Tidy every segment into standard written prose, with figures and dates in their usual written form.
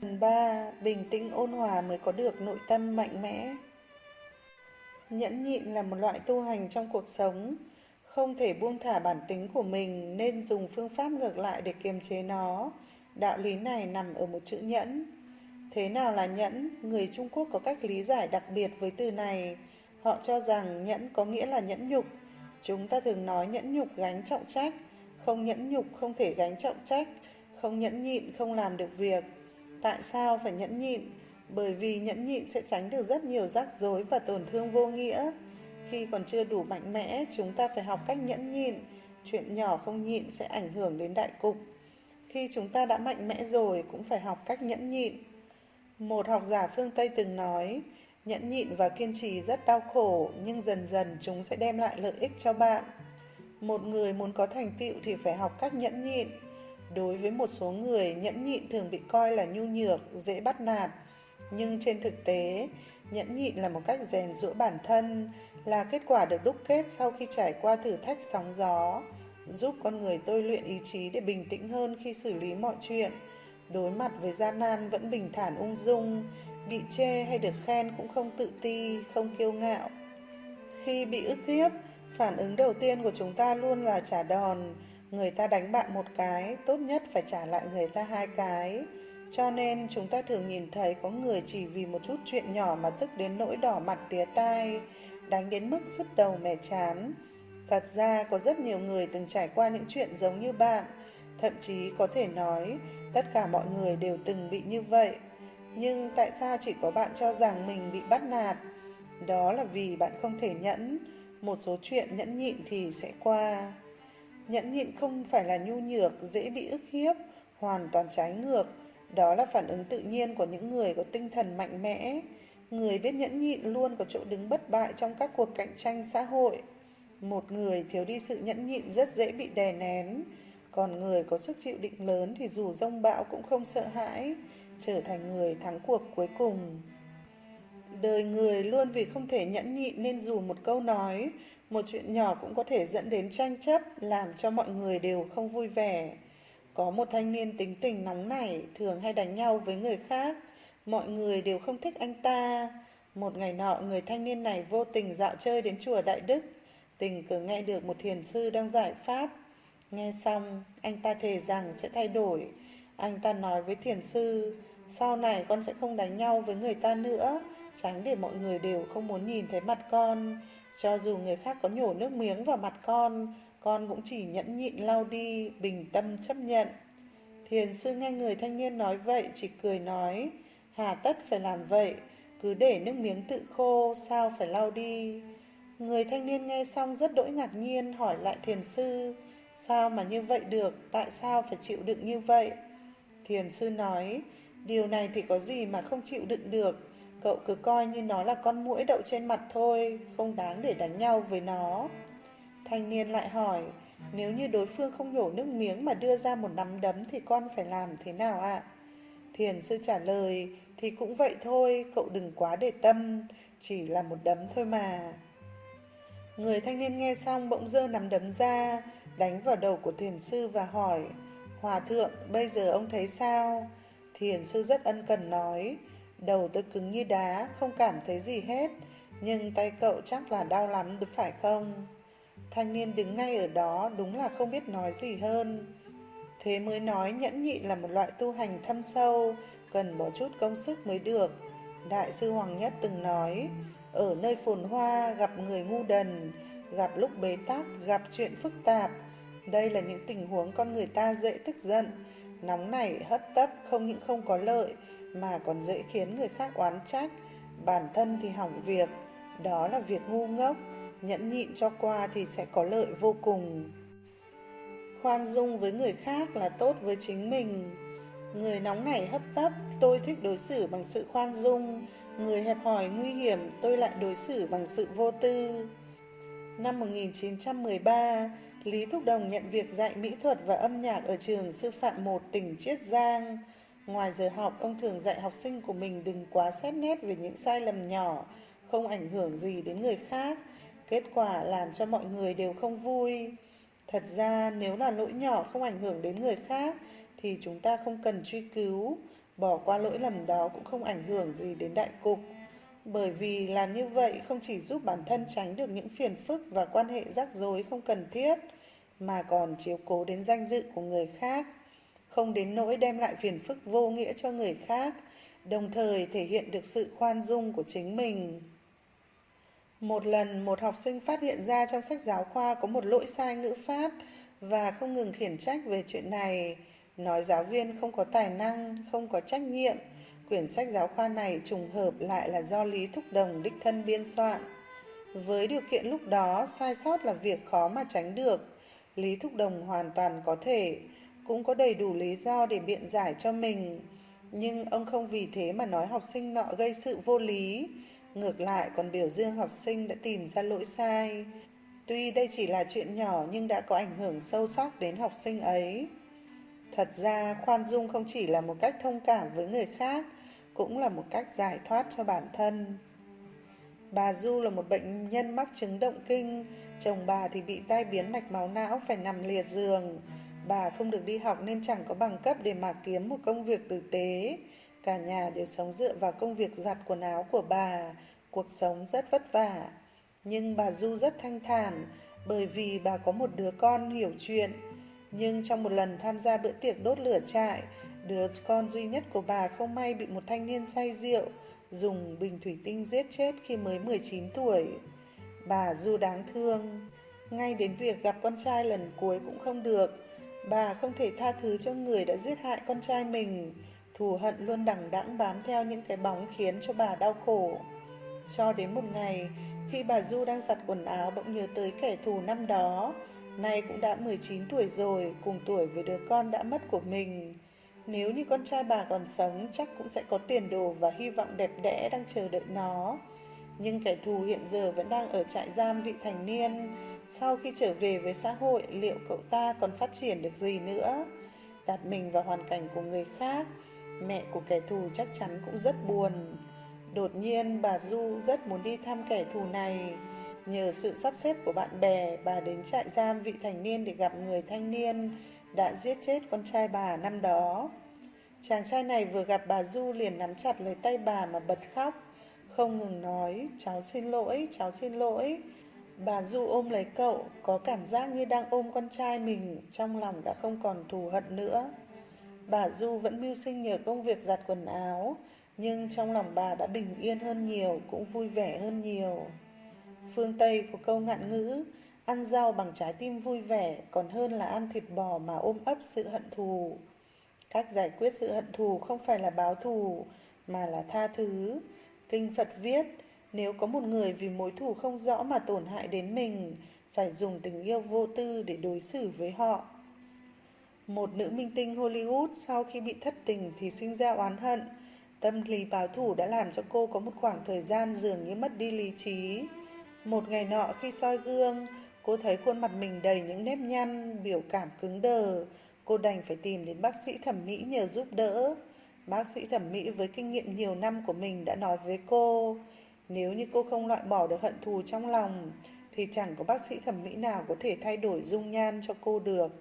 Phần 3. Bình tĩnh ôn hòa mới có được nội tâm mạnh mẽ. Nhẫn nhịn là một loại tu hành trong cuộc sống. Không thể buông thả bản tính của mình nên dùng phương pháp ngược lại để kiềm chế nó. Đạo lý này nằm ở một chữ nhẫn. Thế nào là nhẫn? Người Trung Quốc có cách lý giải đặc biệt với từ này. Họ cho rằng nhẫn có nghĩa là nhẫn nhục. Chúng ta thường nói nhẫn nhục gánh trọng trách. Không nhẫn nhục không thể gánh trọng trách. Không nhẫn nhịn không làm được việc. Tại sao phải nhẫn nhịn? Bởi vì nhẫn nhịn sẽ tránh được rất nhiều rắc rối và tổn thương vô nghĩa. Khi còn chưa đủ mạnh mẽ, chúng ta phải học cách nhẫn nhịn. Chuyện nhỏ không nhịn sẽ ảnh hưởng đến đại cục. Khi chúng ta đã mạnh mẽ rồi, cũng phải học cách nhẫn nhịn. Một học giả phương Tây từng nói, nhẫn nhịn và kiên trì rất đau khổ, nhưng dần dần chúng sẽ đem lại lợi ích cho bạn. Một người muốn có thành tựu thì phải học cách nhẫn nhịn. Đối với một số người, nhẫn nhịn thường bị coi là nhu nhược, dễ bắt nạt. Nhưng trên thực tế, nhẫn nhịn là một cách rèn giũa bản thân, là kết quả được đúc kết sau khi trải qua thử thách sóng gió, giúp con người tôi luyện ý chí để bình tĩnh hơn khi xử lý mọi chuyện. Đối mặt với gian nan vẫn bình thản ung dung, bị chê hay được khen cũng không tự ti, không kiêu ngạo. Khi bị ức hiếp, phản ứng đầu tiên của chúng ta luôn là trả đòn. Người ta đánh bạn một cái, tốt nhất phải trả lại người ta 2 cái. Cho nên chúng ta thường nhìn thấy có người chỉ vì một chút chuyện nhỏ mà tức đến nỗi đỏ mặt tía tai, đánh đến mức sứt đầu mẻ chán. Thật ra có rất nhiều người từng trải qua những chuyện giống như bạn. Thậm chí có thể nói tất cả mọi người đều từng bị như vậy. Nhưng tại sao chỉ có bạn cho rằng mình bị bắt nạt? Đó là vì bạn không thể nhẫn. Một số chuyện nhẫn nhịn thì sẽ qua. Nhẫn nhịn không phải là nhu nhược, dễ bị ức hiếp, hoàn toàn trái ngược. Đó là phản ứng tự nhiên của những người có tinh thần mạnh mẽ. Người biết nhẫn nhịn luôn có chỗ đứng bất bại trong các cuộc cạnh tranh xã hội. Một người thiếu đi sự nhẫn nhịn rất dễ bị đè nén. Còn người có sức chịu đựng lớn thì dù giông bão cũng không sợ hãi, trở thành người thắng cuộc cuối cùng. Đời người luôn vì không thể nhẫn nhịn nên dù một câu nói, một chuyện nhỏ cũng có thể dẫn đến tranh chấp, làm cho mọi người đều không vui vẻ. Có một thanh niên tính tình nóng nảy, thường hay đánh nhau với người khác. Mọi người đều không thích anh ta. Một ngày nọ, người thanh niên này vô tình dạo chơi đến chùa Đại Đức. Tình cờ nghe được một thiền sư đang giải pháp. Nghe xong, anh ta thề rằng sẽ thay đổi. Anh ta nói với thiền sư, sau này con sẽ không đánh nhau với người ta nữa, tránh để mọi người đều không muốn nhìn thấy mặt con. Cho dù người khác có nhổ nước miếng vào mặt con cũng chỉ nhẫn nhịn lau đi, bình tâm chấp nhận. Thiền sư nghe người thanh niên nói vậy chỉ cười nói, hà tất phải làm vậy, cứ để nước miếng tự khô, sao phải lau đi. Người thanh niên nghe xong rất đỗi ngạc nhiên, hỏi lại thiền sư, sao mà như vậy được, tại sao phải chịu đựng như vậy? Thiền sư nói, điều này thì có gì mà không chịu đựng được, cậu cứ coi như nó là con muỗi đậu trên mặt thôi, không đáng để đánh nhau với nó. Thanh niên lại hỏi, nếu như đối phương không nhổ nước miếng mà đưa ra một nắm đấm thì con phải làm thế nào ạ? Thiền sư trả lời, thì cũng vậy thôi, cậu đừng quá để tâm, chỉ là một đấm thôi mà. Người thanh niên nghe xong bỗng giơ nắm đấm ra, đánh vào đầu của thiền sư và hỏi, Hòa thượng, bây giờ ông thấy sao? Thiền sư rất ân cần nói, đầu tôi cứng như đá, không cảm thấy gì hết, nhưng tay cậu chắc là đau lắm đúng phải không? Thanh niên đứng ngay ở đó đúng là không biết nói gì hơn. Thế mới nói nhẫn nhịn là một loại tu hành thâm sâu, cần bỏ chút công sức mới được. Đại sư Hoàng Nhất từng nói, ở nơi phồn hoa gặp người ngu đần, gặp lúc bế tắc, gặp chuyện phức tạp. Đây là những tình huống con người ta dễ tức giận, nóng nảy, hấp tấp không những không có lợi, mà còn dễ khiến người khác oán trách, bản thân thì hỏng việc. Đó là việc ngu ngốc, nhẫn nhịn cho qua thì sẽ có lợi vô cùng. Khoan dung với người khác là tốt với chính mình. Người nóng nảy hấp tấp, tôi thích đối xử bằng sự khoan dung. Người hẹp hòi nguy hiểm, tôi lại đối xử bằng sự vô tư. Năm 1913, Lý Thúc Đồng nhận việc dạy mỹ thuật và âm nhạc ở trường sư phạm 1 tỉnh Chiết Giang. Ngoài giờ học, ông thường dạy học sinh của mình đừng quá xét nét về những sai lầm nhỏ, không ảnh hưởng gì đến người khác. Kết quả làm cho mọi người đều không vui. Thật ra nếu là lỗi nhỏ không ảnh hưởng đến người khác thì chúng ta không cần truy cứu, Bỏ qua lỗi lầm đó cũng không ảnh hưởng gì đến đại cục, bởi vì làm như vậy không chỉ giúp bản thân tránh được những phiền phức và quan hệ rắc rối không cần thiết, mà còn chiếu cố đến danh dự của người khác, không đến nỗi đem lại phiền phức vô nghĩa cho người khác, đồng thời thể hiện được sự khoan dung của chính mình. Một lần, một học sinh phát hiện ra trong sách giáo khoa có một lỗi sai ngữ pháp và không ngừng khiển trách về chuyện này, nói giáo viên không có tài năng, không có trách nhiệm. Quyển sách giáo khoa này trùng hợp lại là do Lý Thúc Đồng đích thân biên soạn. Với điều kiện lúc đó, sai sót là việc khó mà tránh được. Lý Thúc Đồng hoàn toàn có thể, cũng có đầy đủ lý do để biện giải cho mình. Nhưng ông không vì thế mà nói học sinh nọ gây sự vô lý. Ngược lại còn biểu dương học sinh đã tìm ra lỗi sai. Tuy đây chỉ là chuyện nhỏ nhưng đã có ảnh hưởng sâu sắc đến học sinh ấy. Thật ra, khoan dung không chỉ là một cách thông cảm với người khác, cũng là một cách giải thoát cho bản thân. Bà Du là một bệnh nhân mắc chứng động kinh, chồng bà thì bị tai biến mạch máu não phải nằm liệt giường. Bà không được đi học nên chẳng có bằng cấp để mà kiếm một công việc tử tế. Cả nhà đều sống dựa vào công việc giặt quần áo của bà, cuộc sống rất vất vả. Nhưng bà Du rất thanh thản, bởi vì bà có một đứa con hiểu chuyện. Nhưng trong một lần tham gia bữa tiệc đốt lửa trại, đứa con duy nhất của bà không may bị một thanh niên say rượu dùng bình thủy tinh giết chết khi mới 19 tuổi. Bà Du đáng thương, ngay đến việc gặp con trai lần cuối cũng không được. Bà không thể tha thứ cho người đã giết hại con trai mình. Thù hận luôn đằng đẵng bám theo những cái bóng khiến cho bà đau khổ. Cho đến một ngày, khi bà Du đang giặt quần áo bỗng nhớ tới kẻ thù năm đó. Nay cũng đã 19 tuổi rồi, cùng tuổi với đứa con đã mất của mình. Nếu như con trai bà còn sống, chắc cũng sẽ có tiền đồ và hy vọng đẹp đẽ đang chờ đợi nó. Nhưng kẻ thù hiện giờ vẫn đang ở trại giam vị thành niên. Sau khi trở về với xã hội, liệu cậu ta còn phát triển được gì nữa? Đặt mình vào hoàn cảnh của người khác, mẹ của kẻ thù chắc chắn cũng rất buồn. Đột nhiên bà Du rất muốn đi thăm kẻ thù này. Nhờ sự sắp xếp của bạn bè, bà đến trại giam vị thành niên để gặp người thanh niên đã giết chết con trai bà năm đó. Chàng trai này vừa gặp bà Du liền nắm chặt lấy tay bà mà bật khóc, không ngừng nói, cháu xin lỗi, cháu xin lỗi. Bà Du ôm lấy cậu, có cảm giác như đang ôm con trai mình, trong lòng đã không còn thù hận nữa. Bà Du vẫn mưu sinh nhờ công việc giặt quần áo, nhưng trong lòng bà đã bình yên hơn nhiều, cũng vui vẻ hơn nhiều. Phương Tây có câu ngạn ngữ, ăn rau bằng trái tim vui vẻ còn hơn là ăn thịt bò mà ôm ấp sự hận thù. Cách giải quyết sự hận thù không phải là báo thù, mà là tha thứ. Kinh Phật viết, nếu có một người vì mối thù không rõ mà tổn hại đến mình, phải dùng tình yêu vô tư để đối xử với họ. Một nữ minh tinh Hollywood sau khi bị thất tình thì sinh ra oán hận. Tâm lý báo thù đã làm cho cô có một khoảng thời gian dường như mất đi lý trí. Một ngày nọ khi soi gương, cô thấy khuôn mặt mình đầy những nếp nhăn, biểu cảm cứng đờ. Cô đành phải tìm đến bác sĩ thẩm mỹ nhờ giúp đỡ. Bác sĩ thẩm mỹ với kinh nghiệm nhiều năm của mình đã nói với cô, nếu như cô không loại bỏ được hận thù trong lòng, thì chẳng có bác sĩ thẩm mỹ nào có thể thay đổi dung nhan cho cô được.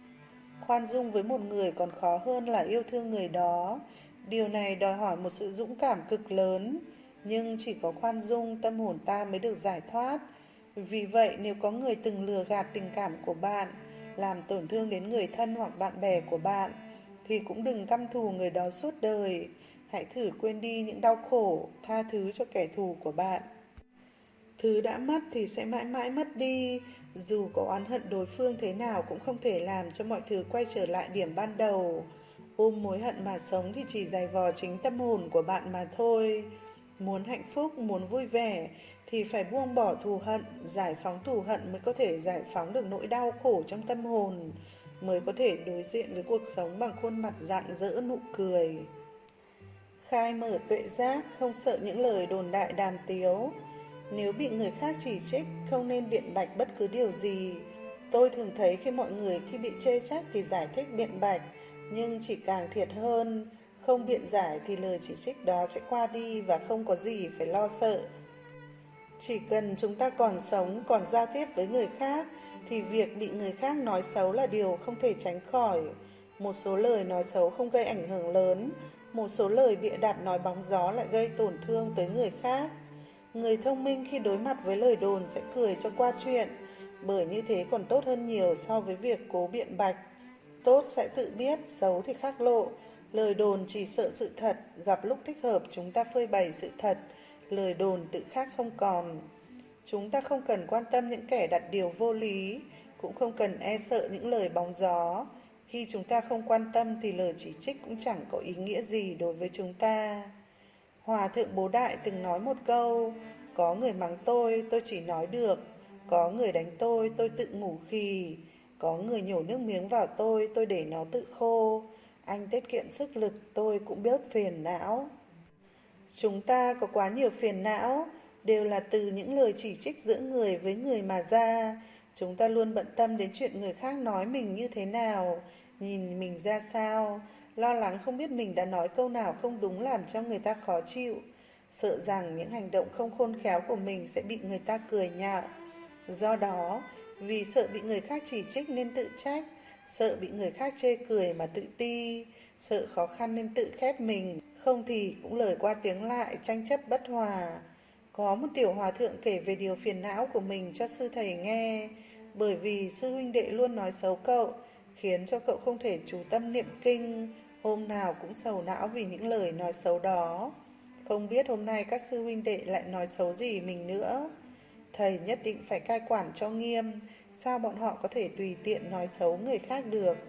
Khoan dung với một người còn khó hơn là yêu thương người đó. Điều này đòi hỏi một sự dũng cảm cực lớn, nhưng chỉ có khoan dung tâm hồn ta mới được giải thoát. Vì vậy nếu có người từng lừa gạt tình cảm của bạn, làm tổn thương đến người thân hoặc bạn bè của bạn, thì cũng đừng căm thù người đó suốt đời. Hãy thử quên đi những đau khổ, tha thứ cho kẻ thù của bạn. Thứ đã mất thì sẽ mãi mãi mất đi. Dù có oán hận đối phương thế nào cũng không thể làm cho mọi thứ quay trở lại điểm ban đầu. Ôm mối hận mà sống thì chỉ giày vò chính tâm hồn của bạn mà thôi. Muốn hạnh phúc, muốn vui vẻ thì phải buông bỏ thù hận. Giải phóng thù hận mới có thể giải phóng được nỗi đau khổ trong tâm hồn, mới có thể đối diện với cuộc sống bằng khuôn mặt rạng rỡ nụ cười. Khai mở tuệ giác, không sợ những lời đồn đại đàm tiếu. Nếu bị người khác chỉ trích, không nên biện bạch bất cứ điều gì. Tôi thường thấy khi mọi người khi bị chê trách thì giải thích biện bạch, nhưng chỉ càng thiệt hơn. Không biện giải thì lời chỉ trích đó sẽ qua đi và không có gì phải lo sợ. Chỉ cần chúng ta còn sống, còn giao tiếp với người khác, thì việc bị người khác nói xấu là điều không thể tránh khỏi. Một số lời nói xấu không gây ảnh hưởng lớn, Một số lời bịa đặt nói bóng gió lại gây tổn thương tới người khác. Người thông minh khi đối mặt với lời đồn sẽ cười cho qua chuyện, bởi như thế còn tốt hơn nhiều so với việc cố biện bạch. Tốt sẽ tự biết, xấu thì khắc lộ. Lời đồn chỉ sợ sự thật, gặp lúc thích hợp chúng ta phơi bày sự thật, lời đồn tự khắc không còn. Chúng ta không cần quan tâm những kẻ đặt điều vô lý, cũng không cần e sợ những lời bóng gió. Khi chúng ta không quan tâm thì lời chỉ trích cũng chẳng có ý nghĩa gì đối với chúng ta. Hòa thượng Bố Đại từng nói một câu: có người mắng tôi chỉ nói được. Có người đánh tôi tự ngủ khì. Có người nhổ nước miếng vào tôi để nó tự khô. Anh tiết kiệm sức lực, tôi cũng bớt phiền não. Chúng ta có quá nhiều phiền não, đều là từ những lời chỉ trích giữa người với người mà ra. Chúng ta luôn bận tâm đến chuyện người khác nói mình như thế nào, nhìn mình ra sao, lo lắng không biết mình đã nói câu nào không đúng làm cho người ta khó chịu, sợ rằng những hành động không khôn khéo của mình sẽ bị người ta cười nhạo. Do đó, vì sợ bị người khác chỉ trích nên tự trách, sợ bị người khác chê cười mà tự ti, sợ khó khăn nên tự khép mình, không thì cũng lời qua tiếng lại, tranh chấp bất hòa. Có một tiểu hòa thượng kể về điều phiền não của mình cho sư thầy nghe, bởi vì sư huynh đệ luôn nói xấu cậu, khiến cho cậu không thể chú tâm niệm kinh, hôm nào cũng sầu não vì những lời nói xấu đó. Không biết hôm nay các sư huynh đệ lại nói xấu gì mình nữa. Thầy nhất định phải cai quản cho nghiêm, sao bọn họ có thể tùy tiện nói xấu người khác được.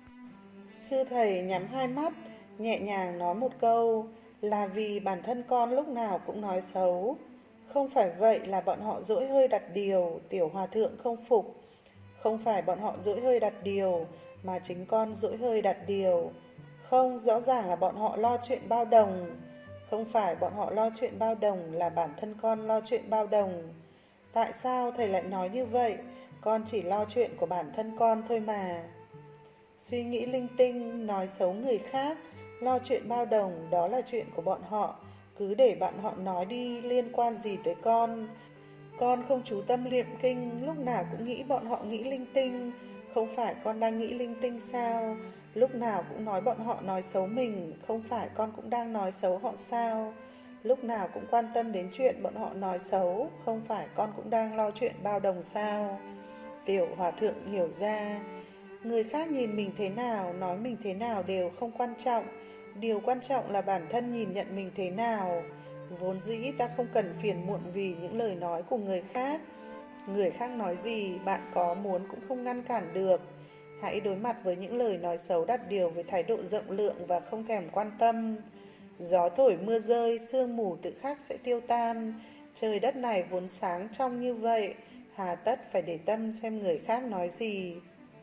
Sư thầy nhắm hai mắt, nhẹ nhàng nói một câu: là vì bản thân con lúc nào cũng nói xấu. Không phải vậy là bọn họ dỗi hơi đặt điều, tiểu hòa thượng không phục. Không phải bọn họ dỗi hơi đặt điều, mà chính con dỗi hơi đặt điều. Không, rõ ràng là bọn họ lo chuyện bao đồng. Không phải bọn họ lo chuyện bao đồng, là bản thân con lo chuyện bao đồng. Tại sao thầy lại nói như vậy? Con chỉ lo chuyện của bản thân con thôi mà. Suy nghĩ linh tinh, nói xấu người khác, lo chuyện bao đồng, đó là chuyện của bọn họ. Cứ để bạn họ nói đi, liên quan gì tới con. Con không chú tâm niệm kinh, lúc nào cũng nghĩ bọn họ nghĩ linh tinh. Không phải con đang nghĩ linh tinh sao? Lúc nào cũng nói bọn họ nói xấu mình, không phải con cũng đang nói xấu họ sao? Lúc nào cũng quan tâm đến chuyện bọn họ nói xấu, không phải con cũng đang lo chuyện bao đồng sao? Tiểu hòa thượng hiểu ra, người khác nhìn mình thế nào, nói mình thế nào đều không quan trọng. Điều quan trọng là bản thân nhìn nhận mình thế nào. Vốn dĩ ta không cần phiền muộn vì những lời nói của người khác. Người khác nói gì, bạn có muốn cũng không ngăn cản được. Hãy đối mặt với những lời nói xấu đặt điều với thái độ rộng lượng và không thèm quan tâm. Gió thổi mưa rơi, sương mù tự khắc sẽ tiêu tan. Trời đất này vốn sáng trong như vậy, hà tất phải để tâm xem người khác nói gì.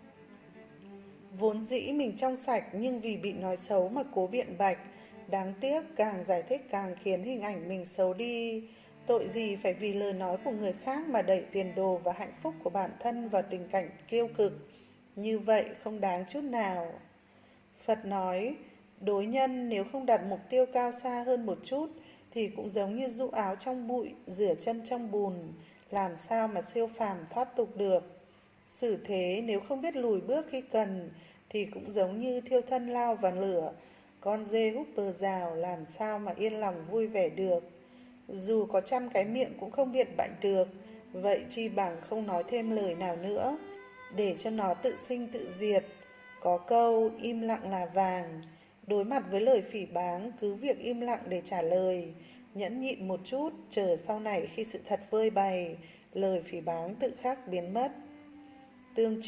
Vốn dĩ mình trong sạch nhưng vì bị nói xấu mà cố biện bạch. Đáng tiếc càng giải thích càng khiến hình ảnh mình xấu đi. Tội gì phải vì lời nói của người khác mà đẩy tiền đồ và hạnh phúc của bản thân vào tình cảnh kiêu cực. Như vậy không đáng chút nào. Phật nói, đối nhân nếu không đặt mục tiêu cao xa hơn một chút thì cũng giống như rũ áo trong bụi, rửa chân trong bùn, làm sao mà siêu phàm thoát tục được. Xử thế nếu không biết lùi bước khi cần thì cũng giống như thiêu thân lao vào lửa, con dê húc bờ rào làm sao mà yên lòng vui vẻ được. Dù có 100 cái miệng cũng không biện bạch được, vậy chi bằng không nói thêm lời nào nữa, để cho nó tự sinh tự diệt. Có câu im lặng là vàng. Đối mặt với lời phỉ báng, cứ việc im lặng để trả lời, nhẫn nhịn một chút, chờ sau này khi sự thật vơi bày, lời phỉ báng tự khắc biến mất. Tương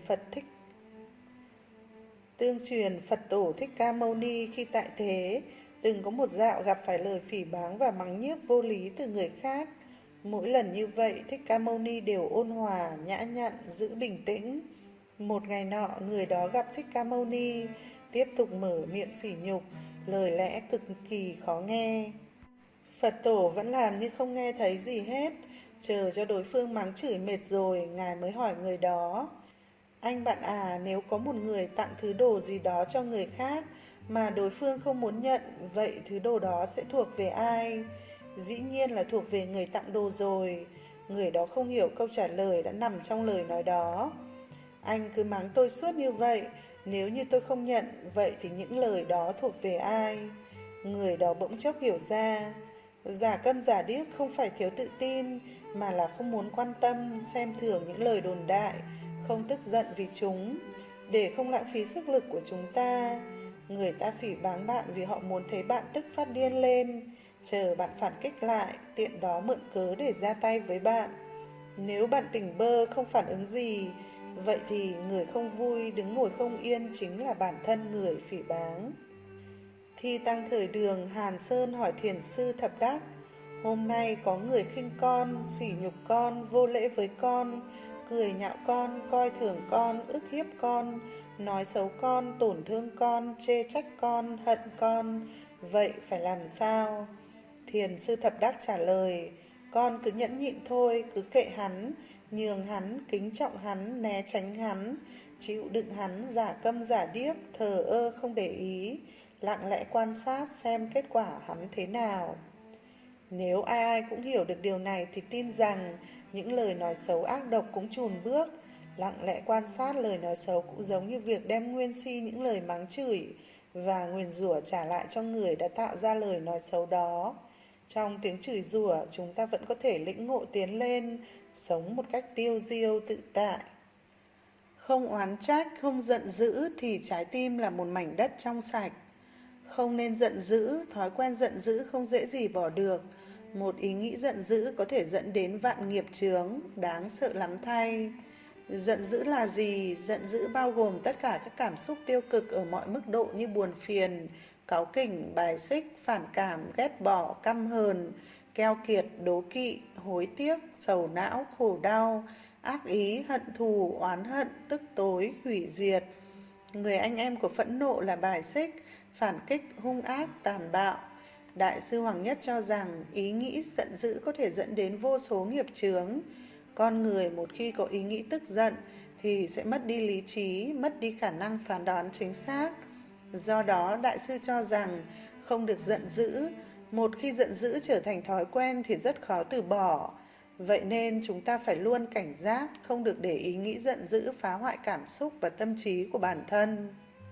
truyền Phật tổ Thích Ca Mâu Ni khi tại thế, từng có một dạo gặp phải lời phỉ báng và mắng nhiếc vô lý từ người khác. Mỗi lần như vậy, Thích Ca Mâu Ni đều ôn hòa, nhã nhặn, giữ bình tĩnh. Một ngày nọ, người đó gặp Thích Ca Mâu Ni, tiếp tục mở miệng sỉ nhục, lời lẽ cực kỳ khó nghe. Phật tổ vẫn làm như không nghe thấy gì hết, chờ cho đối phương mắng chửi mệt rồi, Ngài mới hỏi người đó: anh bạn à, nếu có một người tặng thứ đồ gì đó cho người khác mà đối phương không muốn nhận, vậy thứ đồ đó sẽ thuộc về ai? Dĩ nhiên là thuộc về người tặng đồ rồi. Người đó không hiểu câu trả lời đã nằm trong lời nói đó. Anh cứ mắng tôi suốt như vậy, nếu như tôi không nhận, vậy thì những lời đó thuộc về ai? Người đó bỗng chốc hiểu ra, giả câm giả điếc không phải thiếu tự tin, mà là không muốn quan tâm, xem thường những lời đồn đại, không tức giận vì chúng, để không lãng phí sức lực của chúng ta. Người ta phỉ báng bạn vì họ muốn thấy bạn tức phát điên lên, chờ bạn phản kích lại, tiện đó mượn cớ để ra tay với bạn. Nếu bạn tỉnh bơ không phản ứng gì, vậy thì người không vui đứng ngồi không yên chính là bản thân người phỉ báng. Thi tăng thời Đường, Hàn Sơn hỏi thiền sư Thập Đắc: hôm nay có người khinh con, sỉ nhục con, vô lễ với con, cười nhạo con, coi thường con, ức hiếp con, nói xấu con, tổn thương con, chê trách con, hận con, vậy phải làm sao? Thiền sư Thập Đắc trả lời: con cứ nhẫn nhịn thôi, cứ kệ hắn, nhường hắn, kính trọng hắn, né tránh hắn, chịu đựng hắn giả câm giả điếc, thờ ơ không để ý, lặng lẽ quan sát xem kết quả hắn thế nào. Nếu ai ai cũng hiểu được điều này thì tin rằng những lời nói xấu ác độc cũng chùn bước. Lặng lẽ quan sát lời nói xấu cũng giống như việc đem nguyên si những lời mắng chửi và nguyền rủa trả lại cho người đã tạo ra lời nói xấu đó. Trong tiếng chửi rủa, chúng ta vẫn có thể lĩnh ngộ tiến lên, sống một cách tiêu diêu tự tại. Không oán trách, không giận dữ thì trái tim là một mảnh đất trong sạch. Không nên giận dữ, thói quen giận dữ không dễ gì bỏ được. Một ý nghĩ giận dữ có thể dẫn đến vạn nghiệp chướng, đáng sợ lắm thay. Giận dữ là gì? Giận dữ bao gồm tất cả các cảm xúc tiêu cực ở mọi mức độ như buồn phiền, cáu kỉnh, bài xích, phản cảm, ghét bỏ, căm hờn, keo kiệt, đố kỵ, hối tiếc, sầu não, khổ đau, ác ý, hận thù, oán hận, tức tối, hủy diệt. Người anh em của phẫn nộ là bài xích, phản kích, hung ác, tàn bạo. Đại sư Hoàng Nhất cho rằng ý nghĩ giận dữ có thể dẫn đến vô số nghiệp chướng. Con người một khi có ý nghĩ tức giận thì sẽ mất đi lý trí, mất đi khả năng phán đoán chính xác. Do đó, đại sư cho rằng không được giận dữ. Một khi giận dữ trở thành thói quen thì rất khó từ bỏ. Vậy nên chúng ta phải luôn cảnh giác, không được để ý nghĩ giận dữ phá hoại cảm xúc và tâm trí của bản thân.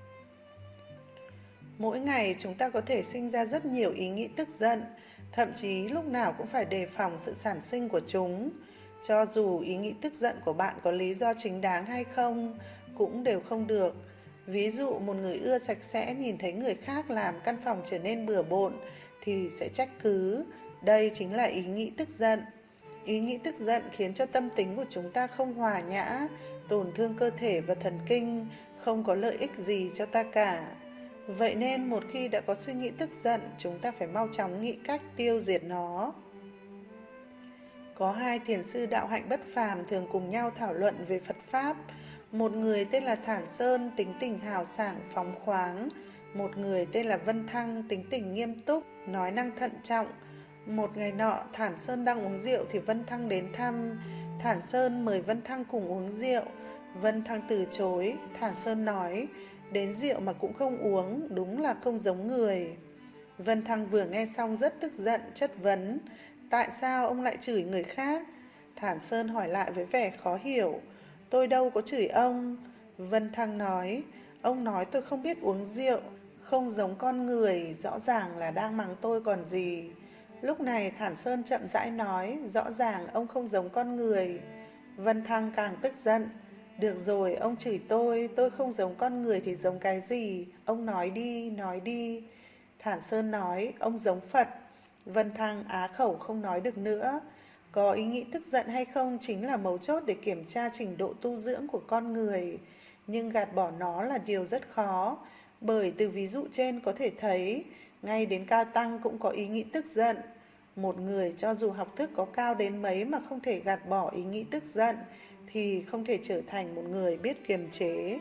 Mỗi ngày chúng ta có thể sinh ra rất nhiều ý nghĩ tức giận, thậm chí lúc nào cũng phải đề phòng sự sản sinh của chúng. Cho dù ý nghĩ tức giận của bạn có lý do chính đáng hay không, cũng đều không được. Ví dụ một người ưa sạch sẽ nhìn thấy người khác làm căn phòng trở nên bừa bộn thì sẽ trách cứ. Đây chính là ý nghĩ tức giận. Ý nghĩ tức giận khiến cho tâm tính của chúng ta không hòa nhã, tổn thương cơ thể và thần kinh, không có lợi ích gì cho ta cả. Vậy nên một khi đã có suy nghĩ tức giận, chúng ta phải mau chóng nghĩ cách tiêu diệt nó. Có hai thiền sư đạo hạnh bất phàm thường cùng nhau thảo luận về Phật Pháp. Một người tên là Thản Sơn, tính tình hào sảng, phóng khoáng. Một người tên là Vân Thăng, tính tình nghiêm túc, nói năng thận trọng. Một ngày nọ, Thản Sơn đang uống rượu thì Vân Thăng đến thăm. Thản Sơn mời Vân Thăng cùng uống rượu. Vân Thăng từ chối. Thản Sơn nói: đến rượu mà cũng không uống, đúng là không giống người. Vân Thăng vừa nghe xong rất tức giận, chất vấn: tại sao ông lại chửi người khác? Thản Sơn hỏi lại với vẻ khó hiểu: tôi đâu có chửi ông. Vân Thăng nói: ông nói tôi không biết uống rượu, không giống con người, rõ ràng là đang mắng tôi còn gì. Lúc này Thản Sơn chậm rãi nói: rõ ràng ông không giống con người. Vân Thăng càng tức giận: được rồi, ông chửi tôi không giống con người thì giống cái gì? Ông nói đi, nói đi. Thản Sơn nói: ông giống Phật. Vân Thăng á khẩu không nói được nữa. Có ý nghĩ tức giận hay không chính là mấu chốt để kiểm tra trình độ tu dưỡng của con người. Nhưng gạt bỏ nó là điều rất khó, bởi từ ví dụ trên có thể thấy, ngay đến cao tăng cũng có ý nghĩ tức giận. Một người cho dù học thức có cao đến mấy mà không thể gạt bỏ ý nghĩ tức giận, thì không thể trở thành một người biết kiềm chế.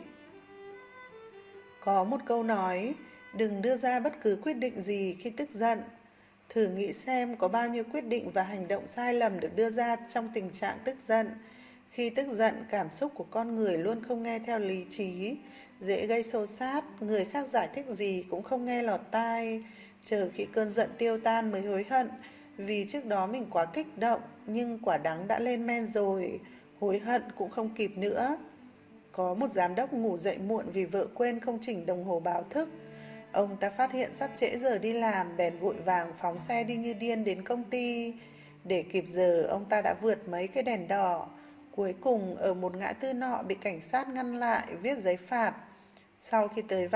Có một câu nói: đừng đưa ra bất cứ quyết định gì khi tức giận. Thử nghĩ xem có bao nhiêu quyết định và hành động sai lầm được đưa ra trong tình trạng tức giận. Khi tức giận, cảm xúc của con người luôn không nghe theo lý trí, dễ gây xô xát, người khác giải thích gì cũng không nghe lọt tai, chờ khi cơn giận tiêu tan mới hối hận, vì trước đó mình quá kích động, nhưng quả đắng đã lên men rồi, hối hận cũng không kịp nữa. Có một giám đốc ngủ dậy muộn vì vợ quên không chỉnh đồng hồ báo thức. Ông ta phát hiện sắp trễ giờ đi làm, bèn vội vàng phóng xe đi như điên đến công ty. Để kịp giờ, ông ta đã vượt mấy cái đèn đỏ. Cuối cùng, ở một ngã tư nọ bị cảnh sát ngăn lại, viết giấy phạt. Sau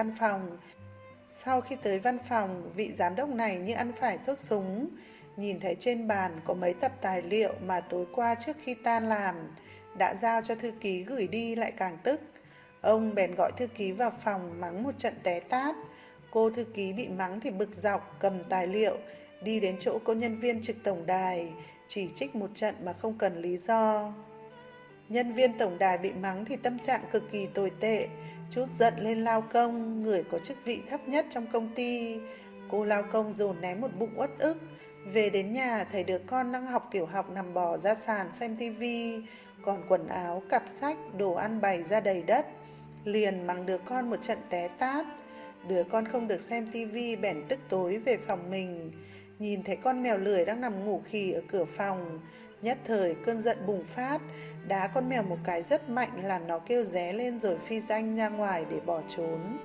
khi tới văn phòng, vị giám đốc này như ăn phải thuốc súng. Nhìn thấy trên bàn có mấy tập tài liệu mà tối qua trước khi tan làm đã giao cho thư ký gửi đi, lại càng tức. Ông bèn gọi thư ký vào phòng mắng một trận té tát. Cô thư ký bị mắng thì bực dọc cầm tài liệu đi đến chỗ cô nhân viên trực tổng đài, chỉ trích một trận mà không cần lý do. Nhân viên tổng đài bị mắng thì tâm trạng cực kỳ tồi tệ, trút giận lên lao công, người có chức vị thấp nhất trong công ty. Cô lao công dồn nén một bụng uất ức. Về đến nhà thấy đứa con đang học tiểu học nằm bò ra sàn xem tivi, còn quần áo, cặp sách, đồ ăn bày ra đầy đất. Liền mắng đứa con một trận té tát. Đứa con không được xem tivi bèn tức tối về phòng mình. Nhìn thấy con mèo lười đang nằm ngủ khì ở cửa phòng, nhất thời cơn giận bùng phát, đá con mèo một cái rất mạnh làm nó kêu ré lên rồi phi nhanh ra ngoài để bỏ trốn.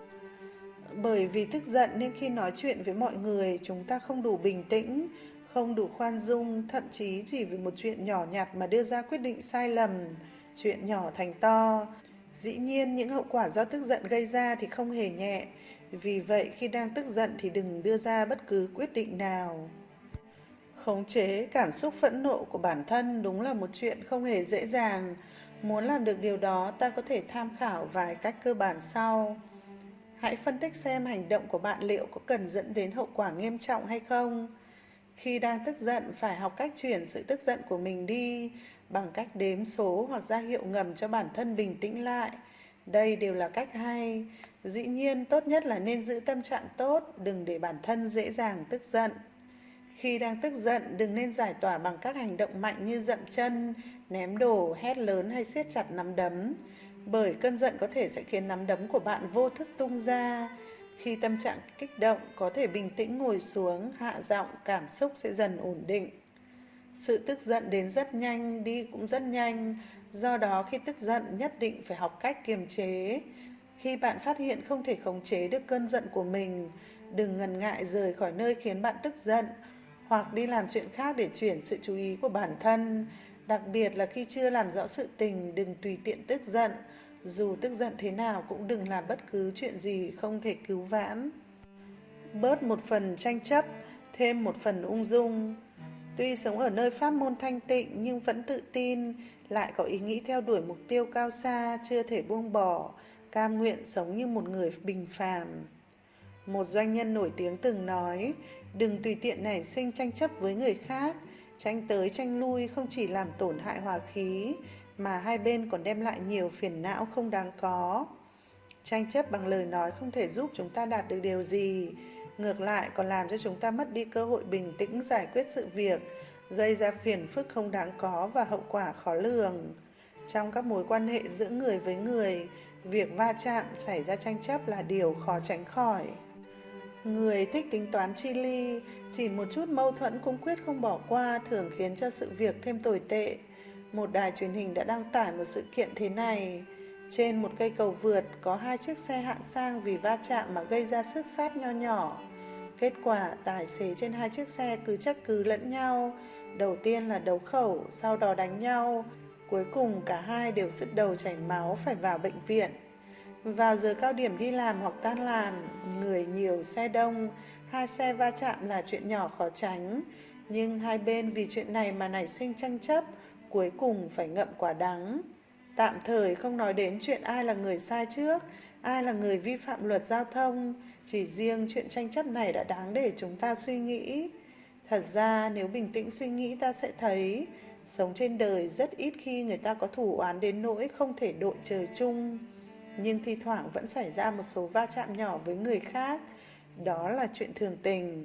Bởi vì tức giận nên khi nói chuyện với mọi người chúng ta không đủ bình tĩnh, không đủ khoan dung, thậm chí chỉ vì một chuyện nhỏ nhặt mà đưa ra quyết định sai lầm, chuyện nhỏ thành to. Dĩ nhiên những hậu quả do tức giận gây ra thì không hề nhẹ, vì vậy khi đang tức giận thì đừng đưa ra bất cứ quyết định nào. Khống chế cảm xúc phẫn nộ của bản thân đúng là một chuyện không hề dễ dàng. Muốn làm được điều đó, ta có thể tham khảo vài cách cơ bản sau. Hãy phân tích xem hành động của bạn liệu có cần dẫn đến hậu quả nghiêm trọng hay không. Khi đang tức giận, phải học cách chuyển sự tức giận của mình đi bằng cách đếm số hoặc ra hiệu ngầm cho bản thân bình tĩnh lại. Đây đều là cách hay. Dĩ nhiên, tốt nhất là nên giữ tâm trạng tốt, đừng để bản thân dễ dàng tức giận. Khi đang tức giận, đừng nên giải tỏa bằng các hành động mạnh như dậm chân, ném đồ, hét lớn hay siết chặt nắm đấm. Bởi cơn giận có thể sẽ khiến nắm đấm của bạn vô thức tung ra. Khi tâm trạng kích động, có thể bình tĩnh ngồi xuống, hạ giọng, cảm xúc sẽ dần ổn định. Sự tức giận đến rất nhanh, đi cũng rất nhanh. Do đó khi tức giận nhất định phải học cách kiềm chế. Khi bạn phát hiện không thể khống chế được cơn giận của mình, đừng ngần ngại rời khỏi nơi khiến bạn tức giận, hoặc đi làm chuyện khác để chuyển sự chú ý của bản thân. Đặc biệt là khi chưa làm rõ sự tình, đừng tùy tiện tức giận. Dù tức giận thế nào cũng đừng làm bất cứ chuyện gì không thể cứu vãn. Bớt một phần tranh chấp, thêm một phần ung dung. Tuy sống ở nơi pháp môn thanh tịnh nhưng vẫn tự tin, lại có ý nghĩ theo đuổi mục tiêu cao xa, chưa thể buông bỏ, cam nguyện sống như một người bình phàm. Một doanh nhân nổi tiếng từng nói, đừng tùy tiện nảy sinh tranh chấp với người khác, tranh tới tranh lui không chỉ làm tổn hại hòa khí, mà hai bên còn đem lại nhiều phiền não không đáng có. Tranh chấp bằng lời nói không thể giúp chúng ta đạt được điều gì, ngược lại còn làm cho chúng ta mất đi cơ hội bình tĩnh giải quyết sự việc, gây ra phiền phức không đáng có và hậu quả khó lường. Trong các mối quan hệ giữa người với người, việc va chạm xảy ra tranh chấp là điều khó tránh khỏi. Người thích tính toán chi ly, chỉ một chút mâu thuẫn cũng quyết không bỏ qua, thường khiến cho sự việc thêm tồi tệ. Một đài truyền hình đã đăng tải một sự kiện thế này. Trên một cây cầu vượt có hai chiếc xe hạng sang vì va chạm mà gây ra xước xát nho nhỏ. Kết quả tài xế trên hai chiếc xe cứ trách cứ lẫn nhau. Đầu tiên là đấu khẩu, sau đó đánh nhau. Cuối cùng cả hai đều sứt đầu chảy máu phải vào bệnh viện. Vào giờ cao điểm đi làm hoặc tan làm, người nhiều xe đông, hai xe va chạm là chuyện nhỏ khó tránh. Nhưng hai bên vì chuyện này mà nảy sinh tranh chấp, cuối cùng phải ngậm quả đắng. Tạm thời không nói đến chuyện ai là người sai trước, ai là người vi phạm luật giao thông, chỉ riêng chuyện tranh chấp này đã đáng để chúng ta suy nghĩ. Thật ra nếu bình tĩnh suy nghĩ ta sẽ thấy, sống trên đời rất ít khi người ta có thù oán đến nỗi không thể đội trời chung. Nhưng thi thoảng vẫn xảy ra một số va chạm nhỏ với người khác, đó là chuyện thường tình.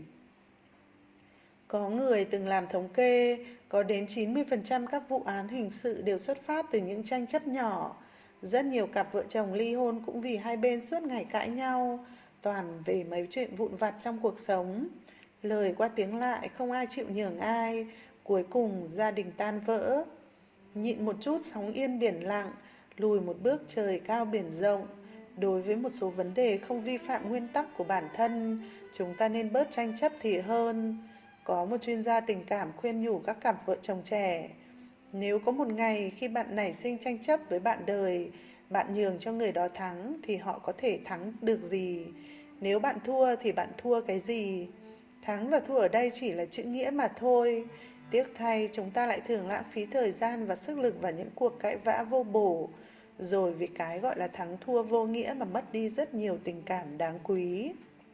Có người từng làm thống kê, có đến 90% các vụ án hình sự đều xuất phát từ những tranh chấp nhỏ. Rất nhiều cặp vợ chồng ly hôn cũng vì hai bên suốt ngày cãi nhau, toàn về mấy chuyện vụn vặt trong cuộc sống. Lời qua tiếng lại, không ai chịu nhường ai, cuối cùng gia đình tan vỡ. Nhịn một chút sóng yên biển lặng, lùi một bước trời cao biển rộng. Đối với một số vấn đề không vi phạm nguyên tắc của bản thân, chúng ta nên bớt tranh chấp thì hơn. Có một chuyên gia tình cảm khuyên nhủ các cặp vợ chồng trẻ: nếu có một ngày khi bạn nảy sinh tranh chấp với bạn đời, bạn nhường cho người đó thắng thì họ có thể thắng được gì? Nếu bạn thua thì bạn thua cái gì? Thắng và thua ở đây chỉ là chữ nghĩa mà thôi. Tiếc thay, chúng ta lại thường lãng phí thời gian và sức lực vào những cuộc cãi vã vô bổ, rồi vì cái gọi là thắng thua vô nghĩa mà mất đi rất nhiều tình cảm đáng quý.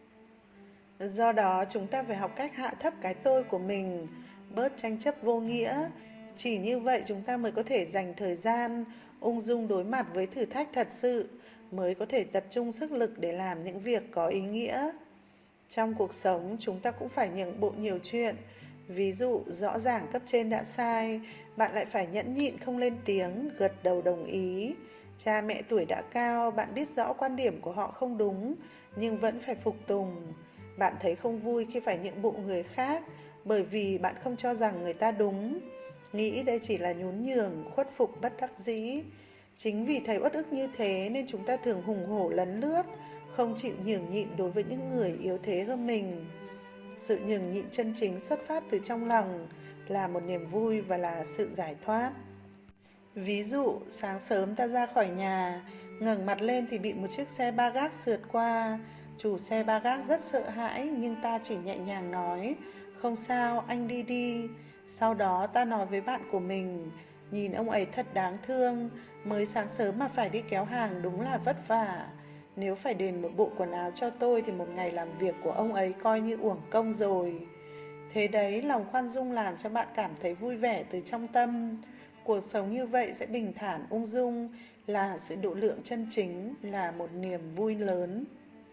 Do đó, chúng ta phải học cách hạ thấp cái tôi của mình, bớt tranh chấp vô nghĩa. Chỉ như vậy chúng ta mới có thể dành thời gian, ung dung đối mặt với thử thách thật sự, mới có thể tập trung sức lực để làm những việc có ý nghĩa. Trong cuộc sống, chúng ta cũng phải nhượng bộ nhiều chuyện. Ví dụ, rõ ràng cấp trên đã sai, bạn lại phải nhẫn nhịn không lên tiếng, gật đầu đồng ý. Cha mẹ tuổi đã cao, bạn biết rõ quan điểm của họ không đúng, nhưng vẫn phải phục tùng. Bạn thấy không vui khi phải nhượng bộ người khác, bởi vì bạn không cho rằng người ta đúng. Nghĩ đây chỉ là nhún nhường, khuất phục bất đắc dĩ. Chính vì thấy uất ức như thế nên chúng ta thường hùng hổ lấn lướt, không chịu nhường nhịn đối với những người yếu thế hơn mình. Sự nhường nhịn chân chính xuất phát từ trong lòng, là một niềm vui và là sự giải thoát. Ví dụ, sáng sớm ta ra khỏi nhà, ngẩng mặt lên thì bị một chiếc xe ba gác sượt qua. Chủ xe ba gác rất sợ hãi, nhưng ta chỉ nhẹ nhàng nói: không sao, anh đi đi. Sau đó ta nói với bạn của mình: nhìn ông ấy thật đáng thương, mới sáng sớm mà phải đi kéo hàng đúng là vất vả. Nếu phải đền một bộ quần áo cho tôi thì một ngày làm việc của ông ấy coi như uổng công rồi. Thế đấy, lòng khoan dung làm cho bạn cảm thấy vui vẻ từ trong tâm. Cuộc sống như vậy sẽ bình thản ung dung, là sự độ lượng chân chính, là một niềm vui lớn.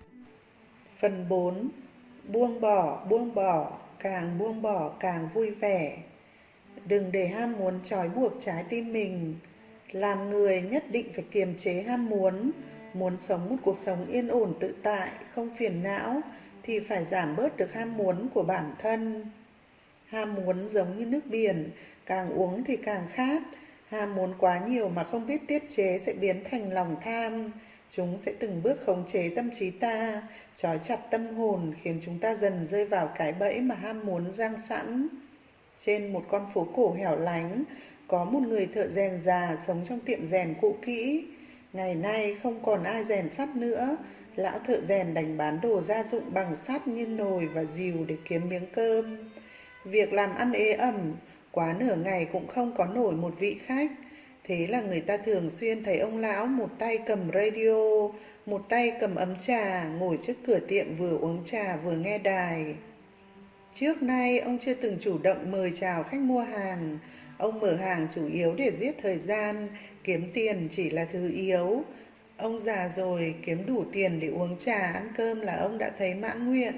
Phần 4. Buông bỏ, càng buông bỏ càng vui vẻ. Đừng để ham muốn trói buộc trái tim mình. Làm người nhất định phải kiềm chế ham muốn. Muốn sống một cuộc sống yên ổn tự tại, không phiền não, thì phải giảm bớt được ham muốn của bản thân. Ham muốn giống như nước biển, càng uống thì càng khát. Ham muốn quá nhiều mà không biết tiết chế sẽ biến thành lòng tham. Chúng sẽ từng bước khống chế tâm trí ta, trói chặt tâm hồn, khiến chúng ta dần rơi vào cái bẫy mà ham muốn giăng sẵn. Trên một con phố cổ hẻo lánh, có một người thợ rèn già sống trong tiệm rèn cũ kỹ. Ngày nay không còn ai rèn sắt nữa, lão thợ rèn đành bán đồ gia dụng bằng sắt như nồi và rìu để kiếm miếng cơm. Việc làm ăn ế ẩm, quá nửa ngày cũng không có nổi một vị khách. Thế là người ta thường xuyên thấy ông lão một tay cầm radio, một tay cầm ấm trà, ngồi trước cửa tiệm vừa uống trà vừa nghe đài. Trước nay ông chưa từng chủ động mời chào khách mua hàng. Ông mở hàng chủ yếu để giết thời gian, kiếm tiền chỉ là thứ yếu. Ông già rồi, kiếm đủ tiền để uống trà ăn cơm là ông đã thấy mãn nguyện.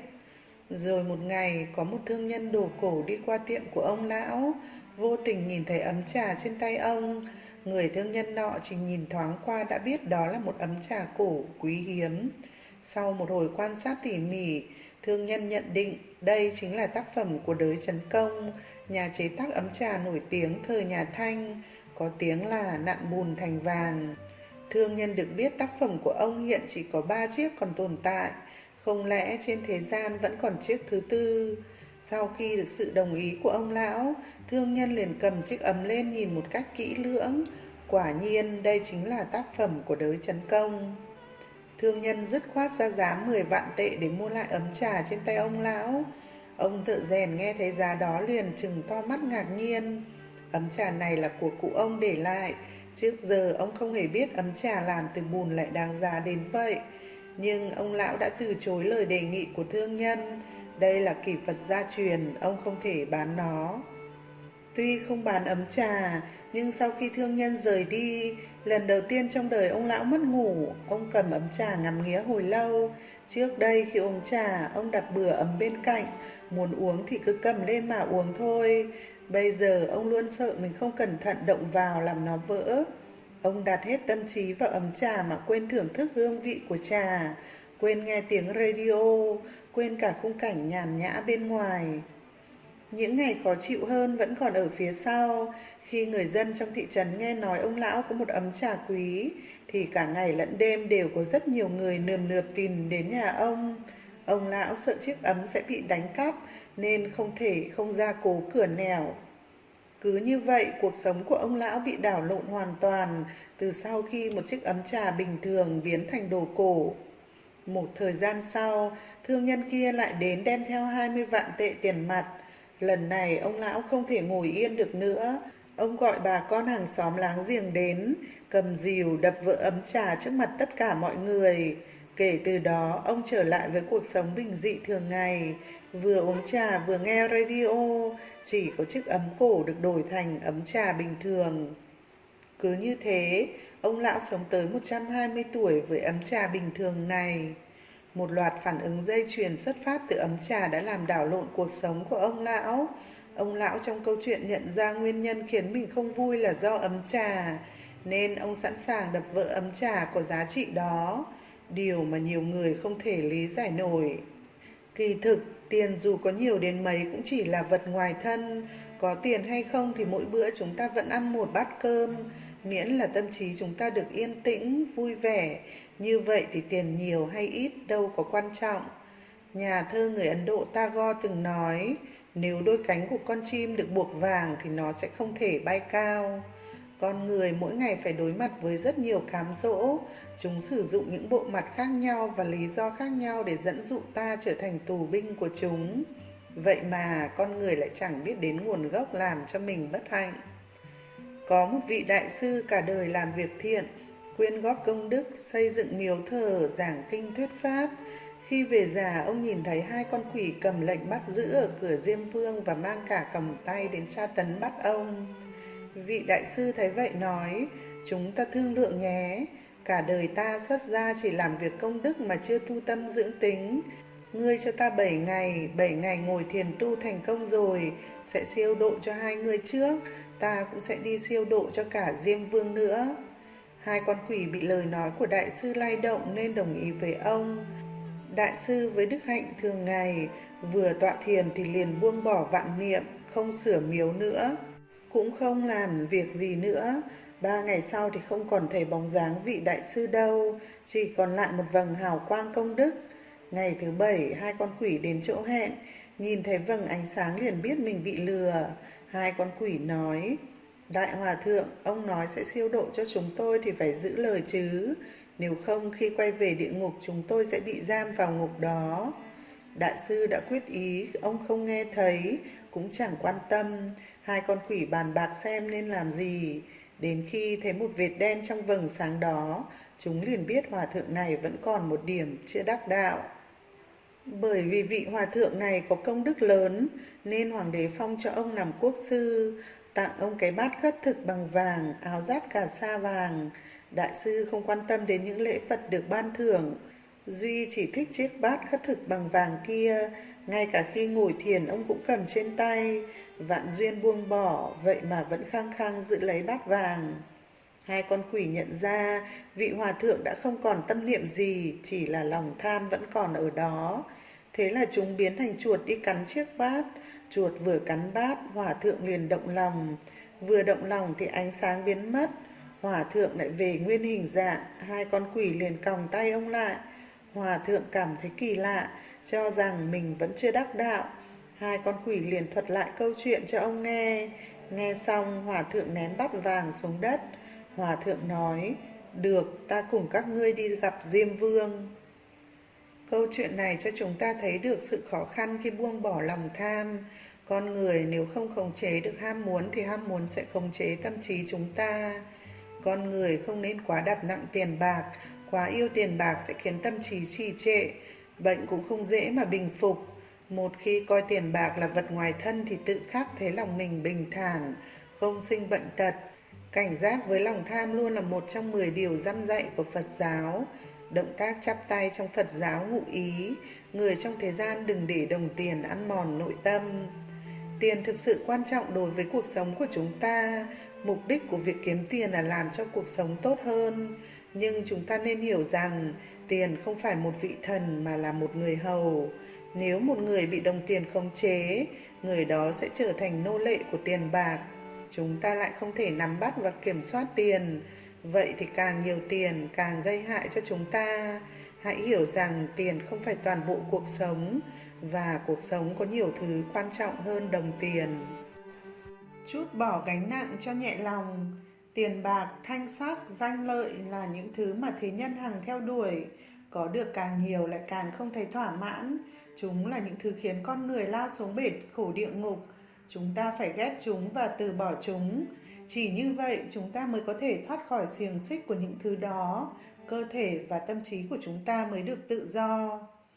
Rồi một ngày, có một thương nhân đồ cổ đi qua tiệm của ông lão, vô tình nhìn thấy ấm trà trên tay ông. Người thương nhân nọ chỉ nhìn thoáng qua đã biết đó là một ấm trà cổ quý hiếm. Sau một hồi quan sát tỉ mỉ, thương nhân nhận định đây chính là tác phẩm của Đới Trấn Công, nhà chế tác ấm trà nổi tiếng thời nhà Thanh, có tiếng là nặn bùn thành vàng. Thương nhân được biết tác phẩm của ông hiện chỉ có 3 chiếc còn tồn tại, không lẽ trên thế gian vẫn còn chiếc thứ tư? Sau khi được sự đồng ý của ông lão, thương nhân liền cầm chiếc ấm lên nhìn một cách kỹ lưỡng. Quả nhiên đây chính là tác phẩm của Đới Trấn Công. Thương nhân dứt khoát ra giá 10 vạn tệ để mua lại ấm trà trên tay ông lão. Ông thợ rèn nghe thấy giá đó liền trừng to mắt ngạc nhiên. Ấm trà này là của cụ ông để lại. Trước giờ ông không hề biết ấm trà làm từ bùn lại đáng giá đến vậy. Nhưng ông lão đã từ chối lời đề nghị của thương nhân. Đây là kỷ vật gia truyền, ông không thể bán nó. Tuy không bán ấm trà, nhưng sau khi thương nhân rời đi, lần đầu tiên trong đời ông lão mất ngủ. Ông cầm ấm trà ngắm nghía hồi lâu. Trước đây khi uống trà, ông đặt bừa ấm bên cạnh, muốn uống thì cứ cầm lên mà uống thôi. Bây giờ ông luôn sợ mình không cẩn thận động vào làm nó vỡ. Ông đặt hết tâm trí vào ấm trà mà quên thưởng thức hương vị của trà, quên nghe tiếng radio, quên cả khung cảnh nhàn nhã bên ngoài. Những ngày khó chịu hơn vẫn còn ở phía sau. Khi người dân trong thị trấn nghe nói ông lão có một ấm trà quý, thì cả ngày lẫn đêm đều có rất nhiều người nườm nượp tìm đến nhà ông. Ông lão sợ chiếc ấm sẽ bị đánh cắp, nên không thể không ra cố cửa nẻo. Cứ như vậy, cuộc sống của ông lão bị đảo lộn hoàn toàn từ sau khi một chiếc ấm trà bình thường biến thành đồ cổ. Một thời gian sau, thương nhân kia lại đến đem theo 20 vạn tệ tiền mặt. Lần này ông lão không thể ngồi yên được nữa. Ông gọi bà con hàng xóm láng giềng đến, cầm dìu đập vỡ ấm trà trước mặt tất cả mọi người. Kể từ đó, ông trở lại với cuộc sống bình dị thường ngày, vừa uống trà vừa nghe radio, chỉ có chiếc ấm cổ được đổi thành ấm trà bình thường. Cứ như thế, ông lão sống tới 120 tuổi với ấm trà bình thường này. Một loạt phản ứng dây chuyền xuất phát từ ấm trà đã làm đảo lộn cuộc sống của ông lão. Ông lão trong câu chuyện nhận ra nguyên nhân khiến mình không vui là do ấm trà, nên ông sẵn sàng đập vỡ ấm trà có giá trị đó, điều mà nhiều người không thể lý giải nổi. Kỳ thực, tiền dù có nhiều đến mấy cũng chỉ là vật ngoài thân. Có tiền hay không thì mỗi bữa chúng ta vẫn ăn một bát cơm, miễn là tâm trí chúng ta được yên tĩnh, vui vẻ. Như vậy thì tiền nhiều hay ít đâu có quan trọng. Nhà thơ người Ấn Độ Tagore từng nói, nếu đôi cánh của con chim được buộc vàng thì nó sẽ không thể bay cao. Con người mỗi ngày phải đối mặt với rất nhiều cám dỗ. Chúng sử dụng những bộ mặt khác nhau và lý do khác nhau để dẫn dụ ta trở thành tù binh của chúng. Vậy mà con người lại chẳng biết đến nguồn gốc làm cho mình bất hạnh. Có một vị đại sư cả đời làm việc thiện, quyên góp công đức, xây dựng miếu thờ, giảng kinh thuyết pháp. Khi về già, ông nhìn thấy hai con quỷ cầm lệnh bắt giữ ở cửa Diêm Vương và mang cả cầm tay đến tra tấn bắt ông. Vị đại sư thấy vậy nói, chúng ta thương lượng nhé, cả đời ta xuất gia chỉ làm việc công đức mà chưa tu tâm dưỡng tính. Ngươi cho ta 7 ngày ngồi thiền tu thành công rồi, sẽ siêu độ cho hai người trước, ta cũng sẽ đi siêu độ cho cả Diêm Vương nữa. Hai con quỷ bị lời nói của đại sư lay động nên đồng ý với ông. Đại sư với đức hạnh thường ngày, vừa tọa thiền thì liền buông bỏ vạn niệm, không sửa miếu nữa, cũng không làm việc gì nữa. 3 ngày sau thì không còn thấy bóng dáng vị đại sư đâu, chỉ còn lại một vầng hào quang công đức. Ngày thứ 7, hai con quỷ đến chỗ hẹn, nhìn thấy vầng ánh sáng liền biết mình bị lừa. Hai con quỷ nói, Đại Hòa Thượng, ông nói sẽ siêu độ cho chúng tôi thì phải giữ lời chứ, nếu không khi quay về địa ngục chúng tôi sẽ bị giam vào ngục đó. Đại sư đã quyết ý, ông không nghe thấy, cũng chẳng quan tâm. Hai con quỷ bàn bạc xem nên làm gì. Đến khi thấy một vệt đen trong vầng sáng đó, chúng liền biết hòa thượng này vẫn còn một điểm chưa đắc đạo. Bởi vì vị hòa thượng này có công đức lớn, nên hoàng đế phong cho ông làm quốc sư, tặng ông cái bát khất thực bằng vàng, áo giáp cà sa vàng. Đại sư không quan tâm đến những lễ vật được ban thưởng, duy chỉ thích chiếc bát khất thực bằng vàng kia. Ngay cả khi ngồi thiền ông cũng cầm trên tay. Vạn duyên buông bỏ, vậy mà vẫn khăng khăng giữ lấy bát vàng. Hai con quỷ nhận ra vị hòa thượng đã không còn tâm niệm gì, chỉ là lòng tham vẫn còn ở đó. Thế là chúng biến thành chuột đi cắn chiếc bát. Chuột vừa cắn bát, hòa thượng liền động lòng. Vừa động lòng thì ánh sáng biến mất, hòa thượng lại về nguyên hình dạng. Hai con quỷ liền còng tay ông lại. Hòa thượng cảm thấy kỳ lạ, cho rằng mình vẫn chưa đắc đạo. Hai con quỷ liền thuật lại câu chuyện cho ông nghe. Nghe xong, hòa thượng ném bát vàng xuống đất. Hòa thượng nói, được, ta cùng các ngươi đi gặp Diêm Vương. Câu chuyện này cho chúng ta thấy được sự khó khăn khi buông bỏ lòng tham. Con người nếu không khống chế được ham muốn thì ham muốn sẽ khống chế tâm trí chúng ta. Con người không nên quá đặt nặng tiền bạc, quá yêu tiền bạc sẽ khiến tâm trí trì trệ. Bệnh cũng không dễ mà bình phục. Một khi coi tiền bạc là vật ngoài thân thì tự khắc thấy lòng mình bình thản, không sinh bệnh tật. Cảnh giác với lòng tham luôn là một trong 10 điều răn dạy của Phật giáo. Động tác chắp tay trong Phật giáo ngụ ý, người trong thế gian đừng để đồng tiền ăn mòn nội tâm. Tiền thực sự quan trọng đối với cuộc sống của chúng ta. Mục đích của việc kiếm tiền là làm cho cuộc sống tốt hơn. Nhưng chúng ta nên hiểu rằng tiền không phải một vị thần mà là một người hầu. Nếu một người bị đồng tiền khống chế, người đó sẽ trở thành nô lệ của tiền bạc. chúng ta lại không thể nắm bắt và kiểm soát tiền. Vậy thì càng nhiều tiền càng gây hại cho chúng ta. Hãy hiểu rằng tiền không phải toàn bộ cuộc sống, và cuộc sống có nhiều thứ quan trọng hơn đồng tiền. Trút bỏ gánh nặng cho nhẹ lòng. Tiền bạc, thanh sắc, danh lợi là những thứ mà thế nhân hằng theo đuổi. Có được càng nhiều lại càng không thấy thỏa mãn. Chúng là những thứ khiến con người lao xuống bể khổ địa ngục. Chúng ta phải ghét chúng và từ bỏ chúng. Chỉ như vậy chúng ta mới có thể thoát khỏi xiềng xích của những thứ đó. Cơ thể và tâm trí của chúng ta mới được tự do.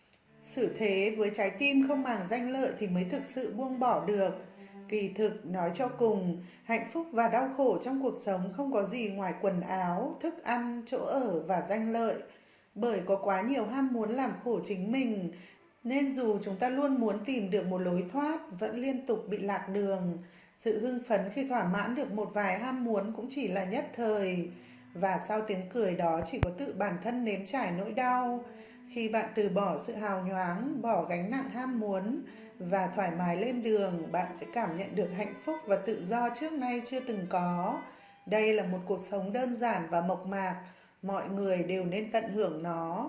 Xử thế với trái tim không màng danh lợi thì mới thực sự buông bỏ được. Kỳ thực, nói cho cùng, hạnh phúc và đau khổ trong cuộc sống không có gì ngoài quần áo, thức ăn, chỗ ở và danh lợi. Bởi có quá nhiều ham muốn làm khổ chính mình, nên dù chúng ta luôn muốn tìm được một lối thoát, vẫn liên tục bị lạc đường. Sự hưng phấn khi thỏa mãn được một vài ham muốn cũng chỉ là nhất thời. Và sau tiếng cười đó chỉ có tự bản thân nếm trải nỗi đau. Khi bạn từ bỏ sự hào nhoáng, bỏ gánh nặng ham muốn và thoải mái lên đường, bạn sẽ cảm nhận được hạnh phúc và tự do trước nay chưa từng có. Đây là một cuộc sống đơn giản và mộc mạc, mọi người đều nên tận hưởng nó.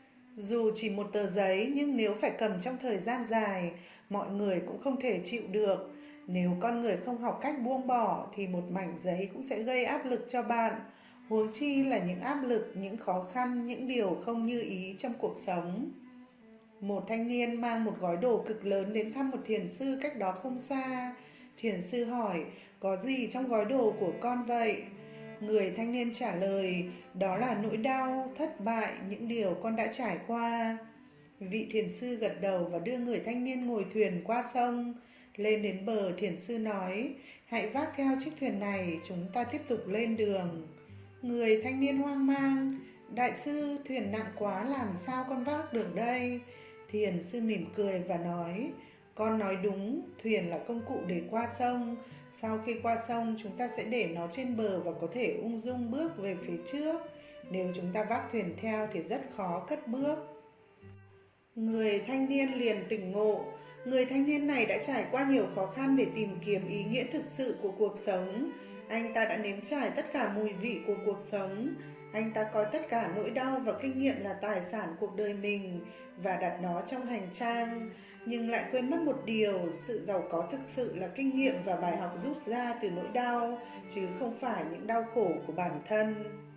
Dù chỉ một tờ giấy, nhưng nếu phải cầm trong thời gian dài, mọi người cũng không thể chịu được. Nếu con người không học cách buông bỏ thì một mảnh giấy cũng sẽ gây áp lực cho bạn. Huống chi là những áp lực, những khó khăn, những điều không như ý trong cuộc sống. Một thanh niên mang một gói đồ cực lớn đến thăm một thiền sư cách đó không xa. Thiền sư hỏi, có gì trong gói đồ của con vậy? Người thanh niên trả lời, đó là nỗi đau, thất bại, những điều con đã trải qua. Vị thiền sư gật đầu và đưa người thanh niên ngồi thuyền qua sông. Lên đến bờ, thiền sư nói, hãy vác theo chiếc thuyền này, chúng ta tiếp tục lên đường. Người thanh niên hoang mang, đại sư, thuyền nặng quá, làm sao con vác được đây? Thiền sư mỉm cười và nói, con nói đúng, thuyền là công cụ để qua sông. Sau khi qua sông, chúng ta sẽ để nó trên bờ và có thể ung dung bước về phía trước. Nếu chúng ta vác thuyền theo thì rất khó cất bước. Người thanh niên liền tỉnh ngộ. Người thanh niên này đã trải qua nhiều khó khăn để tìm kiếm ý nghĩa thực sự của cuộc sống. Anh ta đã nếm trải tất cả mùi vị của cuộc sống. Anh ta coi tất cả nỗi đau và kinh nghiệm là tài sản cuộc đời mình và đặt nó trong hành trang, nhưng lại quên mất một điều, sự giàu có thực sự là kinh nghiệm và bài học rút ra từ nỗi đau, chứ không phải những đau khổ của bản thân.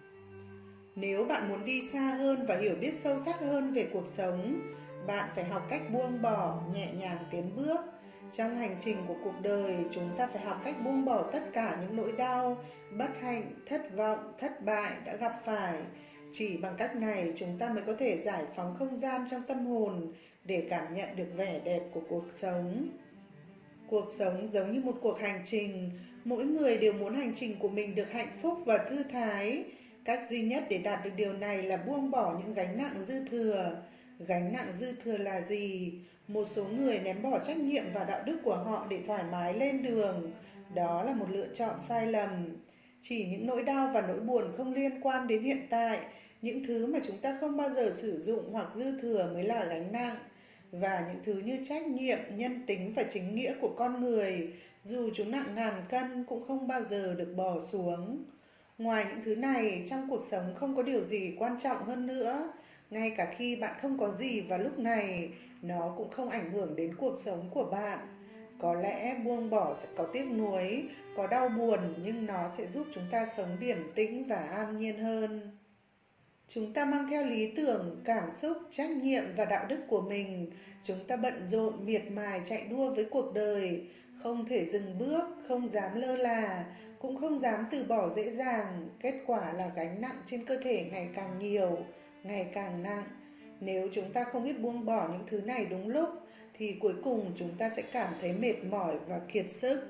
Nếu bạn muốn đi xa hơn và hiểu biết sâu sắc hơn về cuộc sống, bạn phải học cách buông bỏ, nhẹ nhàng tiến bước. Trong hành trình của cuộc đời, chúng ta phải học cách buông bỏ tất cả những nỗi đau, bất hạnh, thất vọng, thất bại đã gặp phải. Chỉ bằng cách này chúng ta mới có thể giải phóng không gian trong tâm hồn để cảm nhận được vẻ đẹp của cuộc sống. Cuộc sống giống như một cuộc hành trình, mỗi người đều muốn hành trình của mình được hạnh phúc và thư thái. Cách duy nhất để đạt được điều này là buông bỏ những gánh nặng dư thừa. Gánh nặng dư thừa là gì? Một số người ném bỏ trách nhiệm và đạo đức của họ để thoải mái lên đường. Đó là một lựa chọn sai lầm. Chỉ những nỗi đau và nỗi buồn không liên quan đến hiện tại, những thứ mà chúng ta không bao giờ sử dụng hoặc dư thừa mới là gánh nặng. Và những thứ như trách nhiệm, nhân tính và chính nghĩa của con người, dù chúng nặng ngàn cân cũng không bao giờ được bỏ xuống. Ngoài những thứ này, trong cuộc sống không có điều gì quan trọng hơn nữa. Ngay cả khi bạn không có gì vào lúc này, nó cũng không ảnh hưởng đến cuộc sống của bạn. Có lẽ buông bỏ sẽ có tiếc nuối, có đau buồn, nhưng nó sẽ giúp chúng ta sống điềm tĩnh và an nhiên hơn. Chúng ta mang theo lý tưởng, cảm xúc, trách nhiệm và đạo đức của mình. Chúng ta bận rộn, miệt mài chạy đua với cuộc đời, không thể dừng bước, không dám lơ là, cũng không dám từ bỏ dễ dàng. Kết quả là gánh nặng trên cơ thể ngày càng nhiều, ngày càng nặng. Nếu chúng ta không biết buông bỏ những thứ này đúng lúc, thì cuối cùng chúng ta sẽ cảm thấy mệt mỏi và kiệt sức.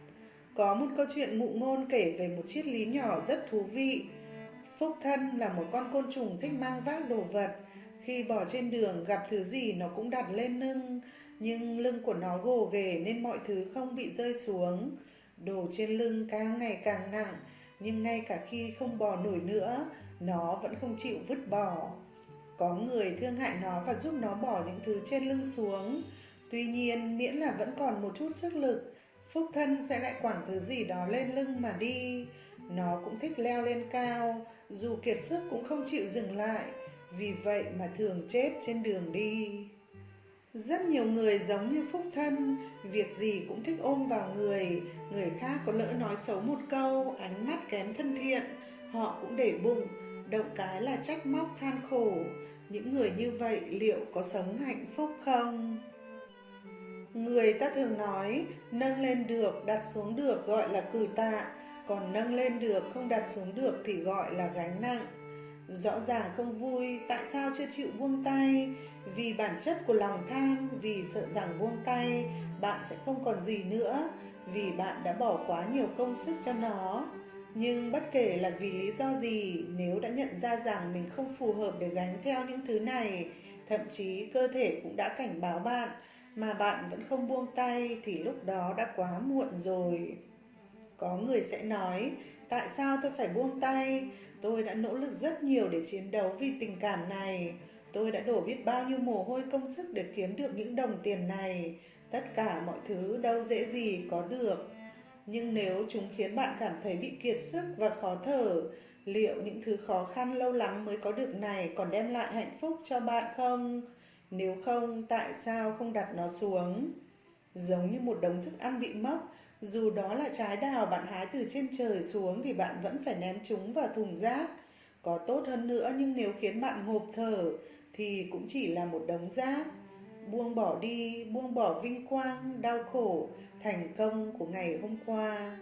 Có một câu chuyện ngụ ngôn kể về một triết lý nhỏ rất thú vị. Phúc thân là một con côn trùng thích mang vác đồ vật. Khi bò trên đường gặp thứ gì nó cũng đặt lên lưng, nhưng lưng của nó gồ ghề nên mọi thứ không bị rơi xuống. Đồ trên lưng càng ngày càng nặng, nhưng ngay cả khi không bò nổi nữa, nó vẫn không chịu vứt bỏ. Có người thương hại nó và giúp nó bỏ những thứ trên lưng xuống. Tuy nhiên, miễn là vẫn còn một chút sức lực, Phúc thân sẽ lại quẳng thứ gì đó lên lưng mà đi. Nó cũng thích leo lên cao, dù kiệt sức cũng không chịu dừng lại, vì vậy mà thường chết trên đường đi. Rất nhiều người giống như Phúc thân, việc gì cũng thích ôm vào người khác có lỡ nói xấu một câu, ánh mắt kém thân thiện, họ cũng để bụng, động cái là trách móc than khổ. Những người như vậy liệu có sống hạnh phúc không? Người ta thường nói, nâng lên được, đặt xuống được gọi là cử tạ, còn nâng lên được, không đặt xuống được thì gọi là gánh nặng. Rõ ràng không vui, tại sao chưa chịu buông tay? Vì bản chất của lòng tham, vì sợ rằng buông tay, bạn sẽ không còn gì nữa, vì bạn đã bỏ quá nhiều công sức cho nó. Nhưng bất kể là vì lý do gì, nếu đã nhận ra rằng mình không phù hợp để gánh theo những thứ này, thậm chí cơ thể cũng đã cảnh báo bạn, mà bạn vẫn không buông tay thì lúc đó đã quá muộn rồi. Có người sẽ nói, tại sao tôi phải buông tay? Tôi đã nỗ lực rất nhiều để chiến đấu vì tình cảm này. Tôi đã đổ biết bao nhiêu mồ hôi công sức để kiếm được những đồng tiền này. Tất cả mọi thứ đâu dễ gì có được. Nhưng nếu chúng khiến bạn cảm thấy bị kiệt sức và khó thở, liệu những thứ khó khăn lâu lắm mới có được này còn đem lại hạnh phúc cho bạn không? Nếu không, tại sao không đặt nó xuống? Giống như một đống thức ăn bị mốc, dù đó là trái đào bạn hái từ trên trời xuống thì bạn vẫn phải ném chúng vào thùng rác. Có tốt hơn nữa nhưng nếu khiến bạn ngộp thở thì cũng chỉ là một đống rác. Buông bỏ đi, buông bỏ vinh quang, đau khổ, thành công của ngày hôm qua.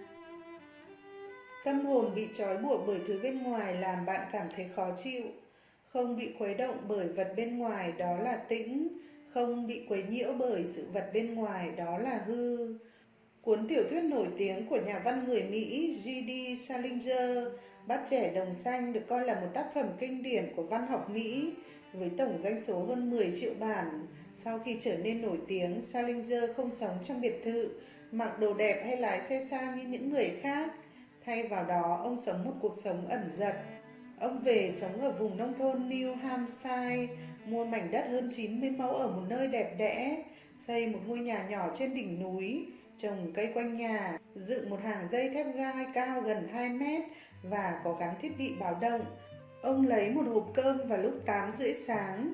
Tâm hồn bị trói buộc bởi thứ bên ngoài làm bạn cảm thấy khó chịu. Không bị khuấy động bởi vật bên ngoài đó là tĩnh. Không bị quấy nhiễu bởi sự vật bên ngoài đó là hư. Cuốn tiểu thuyết nổi tiếng của nhà văn người Mỹ J.D. Salinger, Bát trẻ đồng xanh được coi là một tác phẩm kinh điển của văn học Mỹ với tổng doanh số hơn 10 triệu bản. Sau khi trở nên nổi tiếng, Salinger không sống trong biệt thự, mặc đồ đẹp hay lái xe sang như những người khác. Thay vào đó, ông sống một cuộc sống ẩn dật. Ông về sống ở vùng nông thôn New Hampshire, mua mảnh đất hơn 90 mẫu ở một nơi đẹp đẽ, xây một ngôi nhà nhỏ trên đỉnh núi, trồng cây quanh nhà, dựng một hàng dây thép gai cao gần 2 mét và có gắn thiết bị báo động. Ông lấy một hộp cơm vào lúc 8 rưỡi sáng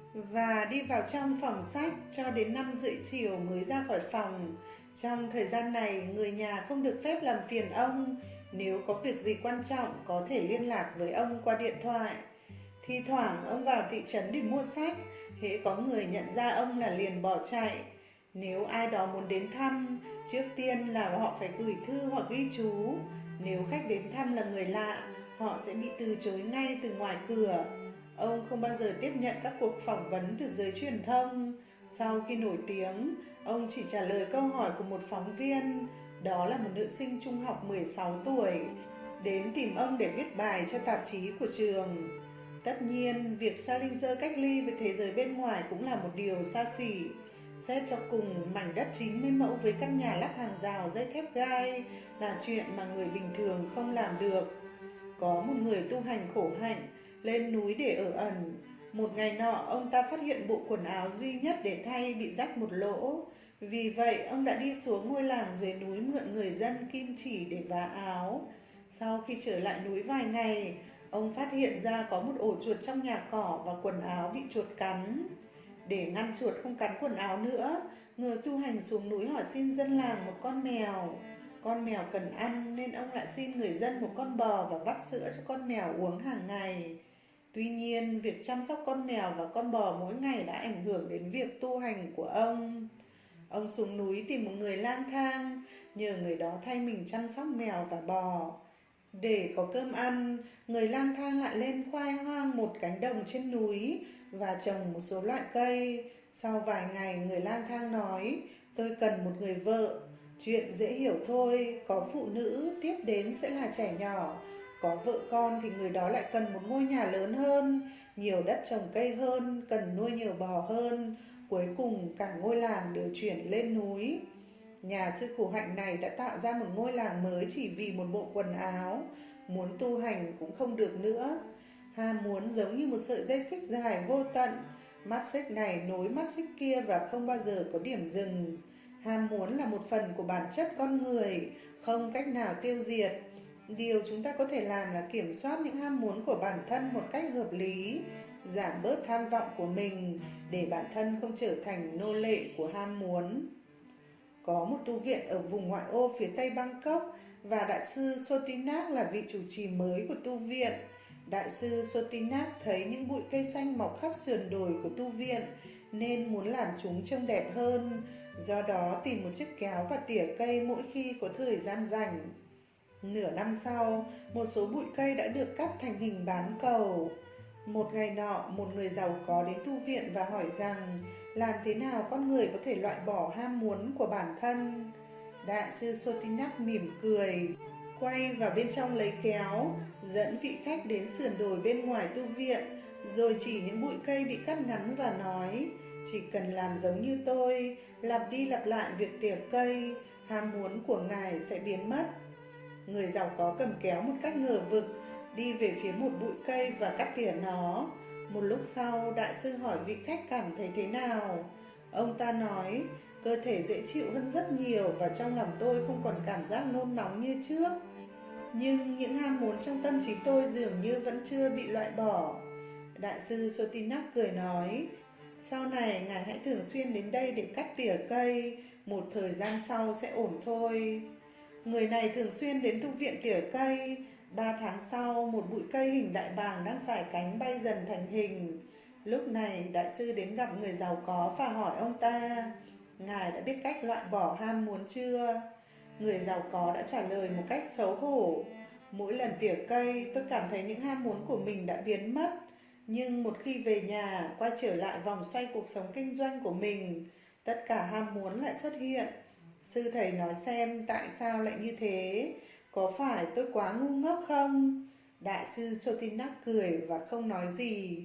và đi vào trong phòng sách cho đến 5 rưỡi chiều mới ra khỏi phòng. Trong thời gian này, người nhà không được phép làm phiền ông. Nếu có việc gì quan trọng, có thể liên lạc với ông qua điện thoại. Thi thoảng ông vào thị trấn để mua sách, hễ có người nhận ra ông là liền bỏ chạy. Nếu ai đó muốn đến thăm, trước tiên là họ phải gửi thư hoặc ghi chú. Nếu khách đến thăm là người lạ, họ sẽ bị từ chối ngay từ ngoài cửa. Ông không bao giờ tiếp nhận các cuộc phỏng vấn từ giới truyền thông. Sau khi nổi tiếng, ông chỉ trả lời câu hỏi của một phóng viên, đó là một nữ sinh trung học 16 tuổi, đến tìm ông để viết bài cho tạp chí của trường. Tất nhiên, việc Salinger cách ly với thế giới bên ngoài cũng là một điều xa xỉ. Xét cho cùng, mảnh đất 90 mẫu với căn nhà lắp hàng rào dây thép gai là chuyện mà người bình thường không làm được. Có một người tu hành khổ hạnh, lên núi để ở ẩn. Một ngày nọ, ông ta phát hiện bộ quần áo duy nhất để thay bị rách một lỗ. Vì vậy, ông đã đi xuống ngôi làng dưới núi mượn người dân kim chỉ để vá áo. Sau khi trở lại núi vài ngày, ông phát hiện ra có một ổ chuột trong nhà cỏ và quần áo bị chuột cắn. Để ngăn chuột không cắn quần áo nữa, người tu hành xuống núi hỏi xin dân làng một con mèo. Con mèo cần ăn nên ông lại xin người dân một con bò và vắt sữa cho con mèo uống hàng ngày. Tuy nhiên, việc chăm sóc con mèo và con bò mỗi ngày đã ảnh hưởng đến việc tu hành của ông. Ông xuống núi tìm một người lang thang, nhờ người đó thay mình chăm sóc mèo và bò. Để có cơm ăn, người lang thang lại lên khoai hoang một cánh đồng trên núi và trồng một số loại cây. Sau vài ngày, người lang thang nói, tôi cần một người vợ. Chuyện dễ hiểu thôi, có phụ nữ, tiếp đến sẽ là trẻ nhỏ. Có vợ con thì người đó lại cần một ngôi nhà lớn hơn, nhiều đất trồng cây hơn, cần nuôi nhiều bò hơn. Cuối cùng cả ngôi làng đều chuyển lên núi. Nhà sư khổ hạnh này đã tạo ra một ngôi làng mới chỉ vì một bộ quần áo. Muốn tu hành cũng không được nữa. Ham muốn giống như một sợi dây xích dài vô tận. Mắt xích này nối mắt xích kia và không bao giờ có điểm dừng. Ham muốn là một phần của bản chất con người, không cách nào tiêu diệt. Điều chúng ta có thể làm là kiểm soát những ham muốn của bản thân một cách hợp lý, giảm bớt tham vọng của mình để bản thân không trở thành nô lệ của ham muốn. Có một tu viện ở vùng ngoại ô phía tây Bangkok và Đại sư Sotinak là vị chủ trì mới của tu viện. Đại sư Sotinak thấy những bụi cây xanh mọc khắp sườn đồi của tu viện nên muốn làm chúng trông đẹp hơn, do đó tìm một chiếc kéo và tỉa cây mỗi khi có thời gian rảnh. Nửa năm sau, một số bụi cây đã được cắt thành hình bán cầu. Một ngày nọ, một người giàu có đến tu viện và hỏi rằng làm thế nào con người có thể loại bỏ ham muốn của bản thân. Đại sư Sotinak mỉm cười, quay vào bên trong lấy kéo, dẫn vị khách đến sườn đồi bên ngoài tu viện, rồi chỉ những bụi cây bị cắt ngắn và nói, chỉ cần làm giống như tôi, lặp đi lặp lại việc tỉa cây, ham muốn của ngài sẽ biến mất. Người giàu có cầm kéo một cách ngờ vực, đi về phía một bụi cây và cắt tỉa nó. Một lúc sau, đại sư hỏi vị khách cảm thấy thế nào. Ông ta nói, cơ thể dễ chịu hơn rất nhiều và trong lòng tôi không còn cảm giác nôn nóng như trước. Nhưng những ham muốn trong tâm trí tôi dường như vẫn chưa bị loại bỏ. Đại sư Sotinak cười nói, sau này ngài hãy thường xuyên đến đây để cắt tỉa cây, một thời gian sau sẽ ổn thôi. Người này thường xuyên đến tu viện tỉa cây. 3 tháng sau, một bụi cây hình đại bàng đang xải cánh bay dần thành hình. Lúc này, đại sư đến gặp người giàu có và hỏi ông ta, ngài đã biết cách loại bỏ ham muốn chưa? Người giàu có đã trả lời một cách xấu hổ, mỗi lần tỉa cây, tôi cảm thấy những ham muốn của mình đã biến mất. Nhưng một khi về nhà, quay trở lại vòng xoay cuộc sống kinh doanh của mình, tất cả ham muốn lại xuất hiện. Sư thầy nói xem tại sao lại như thế? Có phải tôi quá ngu ngốc không? Đại sư Sotinak cười và không nói gì.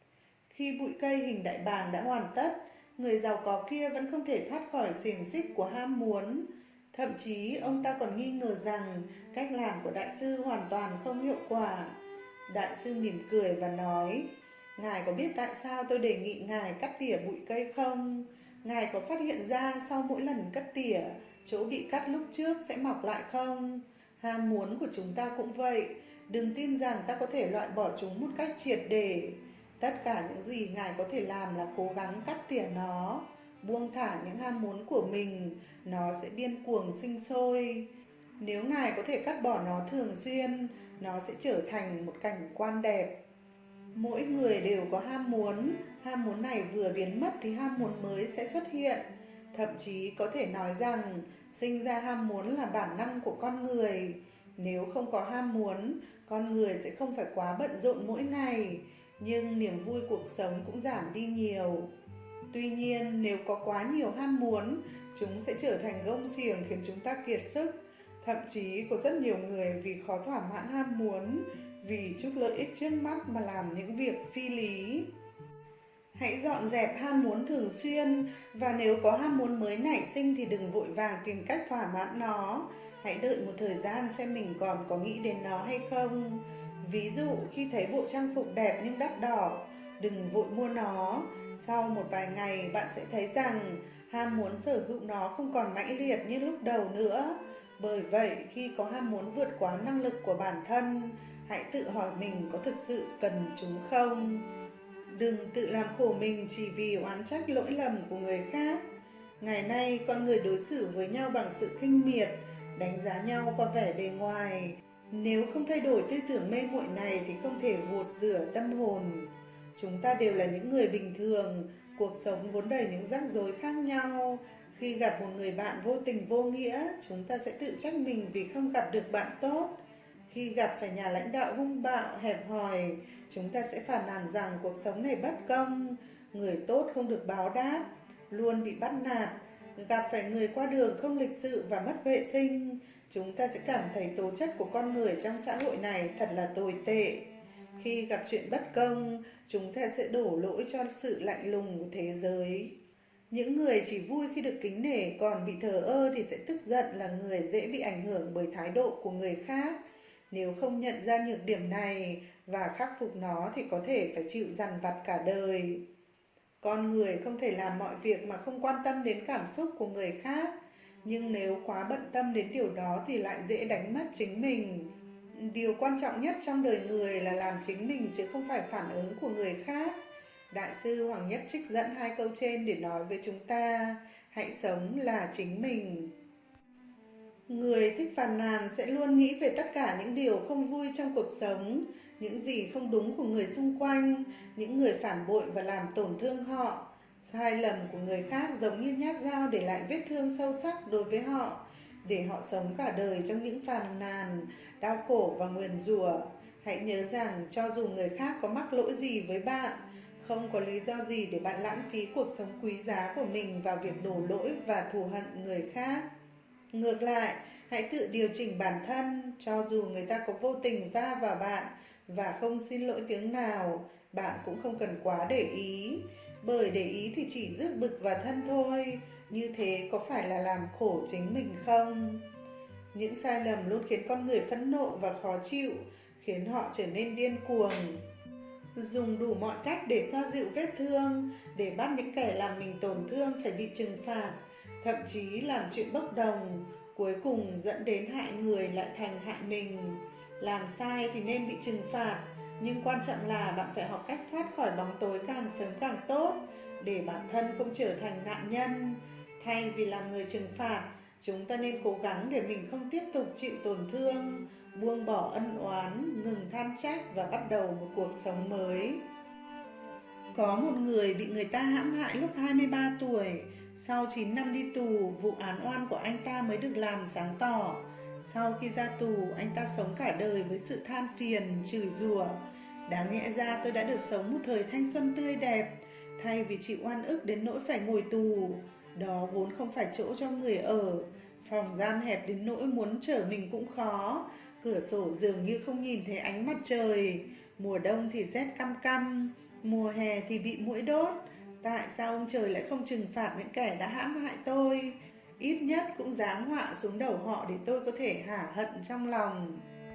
Khi bụi cây hình đại bàng đã hoàn tất, người giàu có kia vẫn không thể thoát khỏi xiềng xích của ham muốn. Thậm chí ông ta còn nghi ngờ rằng cách làm của đại sư hoàn toàn không hiệu quả. Đại sư mỉm cười và nói, ngài có biết tại sao tôi đề nghị ngài cắt tỉa bụi cây không? Ngài có phát hiện ra sau mỗi lần cắt tỉa, chỗ bị cắt lúc trước sẽ mọc lại không? Ham muốn của chúng ta cũng vậy, đừng tin rằng ta có thể loại bỏ chúng một cách triệt để. Tất cả những gì ngài có thể làm là cố gắng cắt tỉa nó, buông thả những ham muốn của mình, nó sẽ điên cuồng sinh sôi. Nếu ngài có thể cắt bỏ nó thường xuyên, nó sẽ trở thành một cảnh quan đẹp. Mỗi người đều có ham muốn này vừa biến mất thì ham muốn mới sẽ xuất hiện. Thậm chí có thể nói rằng sinh ra ham muốn là bản năng của con người. Nếu không có ham muốn, con người sẽ không phải quá bận rộn mỗi ngày, nhưng niềm vui cuộc sống cũng giảm đi nhiều. Tuy nhiên, nếu có quá nhiều ham muốn, chúng sẽ trở thành gông xiềng khiến chúng ta kiệt sức. Thậm chí có rất nhiều người vì khó thỏa mãn ham muốn, vì chút lợi ích trước mắt mà làm những việc phi lý. Hãy dọn dẹp ham muốn thường xuyên, và nếu có ham muốn mới nảy sinh thì đừng vội vàng tìm cách thỏa mãn nó. Hãy đợi một thời gian xem mình còn có nghĩ đến nó hay không. Ví dụ khi thấy bộ trang phục đẹp nhưng đắt đỏ, đừng vội mua nó. Sau một vài ngày bạn sẽ thấy rằng ham muốn sở hữu nó không còn mãnh liệt như lúc đầu nữa. Bởi vậy khi có ham muốn vượt quá năng lực của bản thân, hãy tự hỏi mình có thực sự cần chúng không. Đừng tự làm khổ mình chỉ vì oán trách lỗi lầm của người khác. Ngày nay con người đối xử với nhau bằng sự khinh miệt, đánh giá nhau qua vẻ bề ngoài. Nếu không thay đổi tư tưởng mê muội này thì không thể gột rửa tâm hồn. Chúng ta đều là những người bình thường, cuộc sống vốn đầy những rắc rối khác nhau. Khi gặp một người bạn vô tình vô nghĩa, chúng ta sẽ tự trách mình vì không gặp được bạn tốt. Khi gặp phải nhà lãnh đạo hung bạo, hẹp hòi, chúng ta sẽ phàn nàn rằng cuộc sống này bất công, người tốt không được báo đáp, luôn bị bắt nạt. Gặp phải người qua đường không lịch sự và mất vệ sinh, chúng ta sẽ cảm thấy tố chất của con người trong xã hội này thật là tồi tệ. Khi gặp chuyện bất công, chúng ta sẽ đổ lỗi cho sự lạnh lùng của thế giới. Những người chỉ vui khi được kính nể còn bị thờ ơ thì sẽ tức giận là người dễ bị ảnh hưởng bởi thái độ của người khác. Nếu không nhận ra nhược điểm này và khắc phục nó thì có thể phải chịu dằn vặt cả đời. Con người không thể làm mọi việc mà không quan tâm đến cảm xúc của người khác. Nhưng nếu quá bận tâm đến điều đó thì lại dễ đánh mất chính mình. Điều quan trọng nhất trong đời người là làm chính mình chứ không phải phản ứng của người khác. Đại sư Hoàng Nhất trích dẫn 2 câu trên để nói với chúng ta, hãy sống là chính mình. Người thích phàn nàn sẽ luôn nghĩ về tất cả những điều không vui trong cuộc sống, những gì không đúng của người xung quanh, những người phản bội và làm tổn thương họ. Sai lầm của người khác giống như nhát dao để lại vết thương sâu sắc đối với họ, để họ sống cả đời trong những phàn nàn, đau khổ và nguyền rủa. Hãy nhớ rằng cho dù người khác có mắc lỗi gì với bạn, không có lý do gì để bạn lãng phí cuộc sống quý giá của mình vào việc đổ lỗi và thù hận người khác. Ngược lại, hãy tự điều chỉnh bản thân, cho dù người ta có vô tình va vào bạn và không xin lỗi tiếng nào, bạn cũng không cần quá để ý, bởi để ý thì chỉ rước bực vào thân thôi, như thế có phải là làm khổ chính mình không? Những sai lầm luôn khiến con người phẫn nộ và khó chịu, khiến họ trở nên điên cuồng, dùng đủ mọi cách để xoa dịu vết thương, để bắt những kẻ làm mình tổn thương phải bị trừng phạt, thậm chí làm chuyện bốc đồng, cuối cùng dẫn đến hại người lại thành hại mình. Làm sai thì nên bị trừng phạt, nhưng quan trọng là bạn phải học cách thoát khỏi bóng tối càng sớm càng tốt, để bản thân không trở thành nạn nhân. Thay vì làm người trừng phạt, chúng ta nên cố gắng để mình không tiếp tục chịu tổn thương, buông bỏ ân oán, ngừng than trách và bắt đầu một cuộc sống mới. Có một người bị người ta hãm hại lúc 23 tuổi, sau 9 năm đi tù, vụ án oan của anh ta mới được làm sáng tỏ. Sau khi ra tù, anh ta sống cả đời với sự than phiền, chửi rủa. Đáng lẽ ra tôi đã được sống một thời thanh xuân tươi đẹp, thay vì chịu oan ức đến nỗi phải ngồi tù. Đó vốn không phải chỗ cho người ở, phòng giam hẹp đến nỗi muốn trở mình cũng khó, cửa sổ dường như không nhìn thấy ánh mặt trời, mùa đông thì rét căm căm, mùa hè thì bị muỗi đốt. Tại sao ông trời lại không trừng phạt những kẻ đã hãm hại tôi? Ít nhất cũng giáng họa xuống đầu họ để tôi có thể hả hận trong lòng.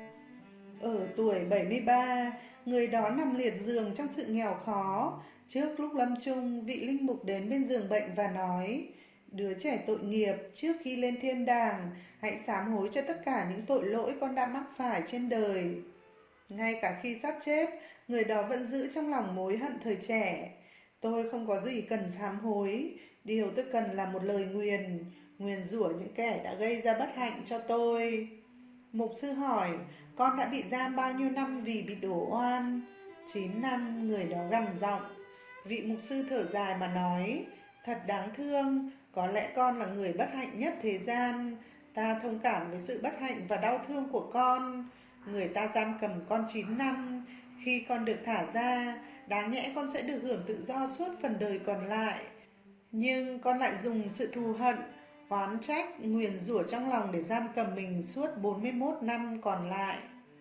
Ở tuổi 73, người đó nằm liệt giường trong sự nghèo khó. Trước lúc lâm chung, vị linh mục đến bên giường bệnh và nói, đứa trẻ tội nghiệp, trước khi lên thiên đàng, hãy sám hối cho tất cả những tội lỗi con đã mắc phải trên đời. Ngay cả khi sắp chết, người đó vẫn giữ trong lòng mối hận thời trẻ. Tôi không có gì cần sám hối, điều tôi cần là một lời nguyền rủa những kẻ đã gây ra bất hạnh cho tôi. Mục sư hỏi, con đã bị giam bao nhiêu năm vì bị đổ oan? 9 năm, người đó gằn giọng. Vị mục sư thở dài mà nói, thật đáng thương, có lẽ con là người bất hạnh nhất thế gian. Ta thông cảm với sự bất hạnh và đau thương của con. Người ta giam cầm con 9 năm, khi con được thả ra, đáng nhẽ con sẽ được hưởng tự do suốt phần đời còn lại. Nhưng con lại dùng sự thù hận, oán trách, nguyền rủa trong lòng để giam cầm mình suốt 41 năm còn lại.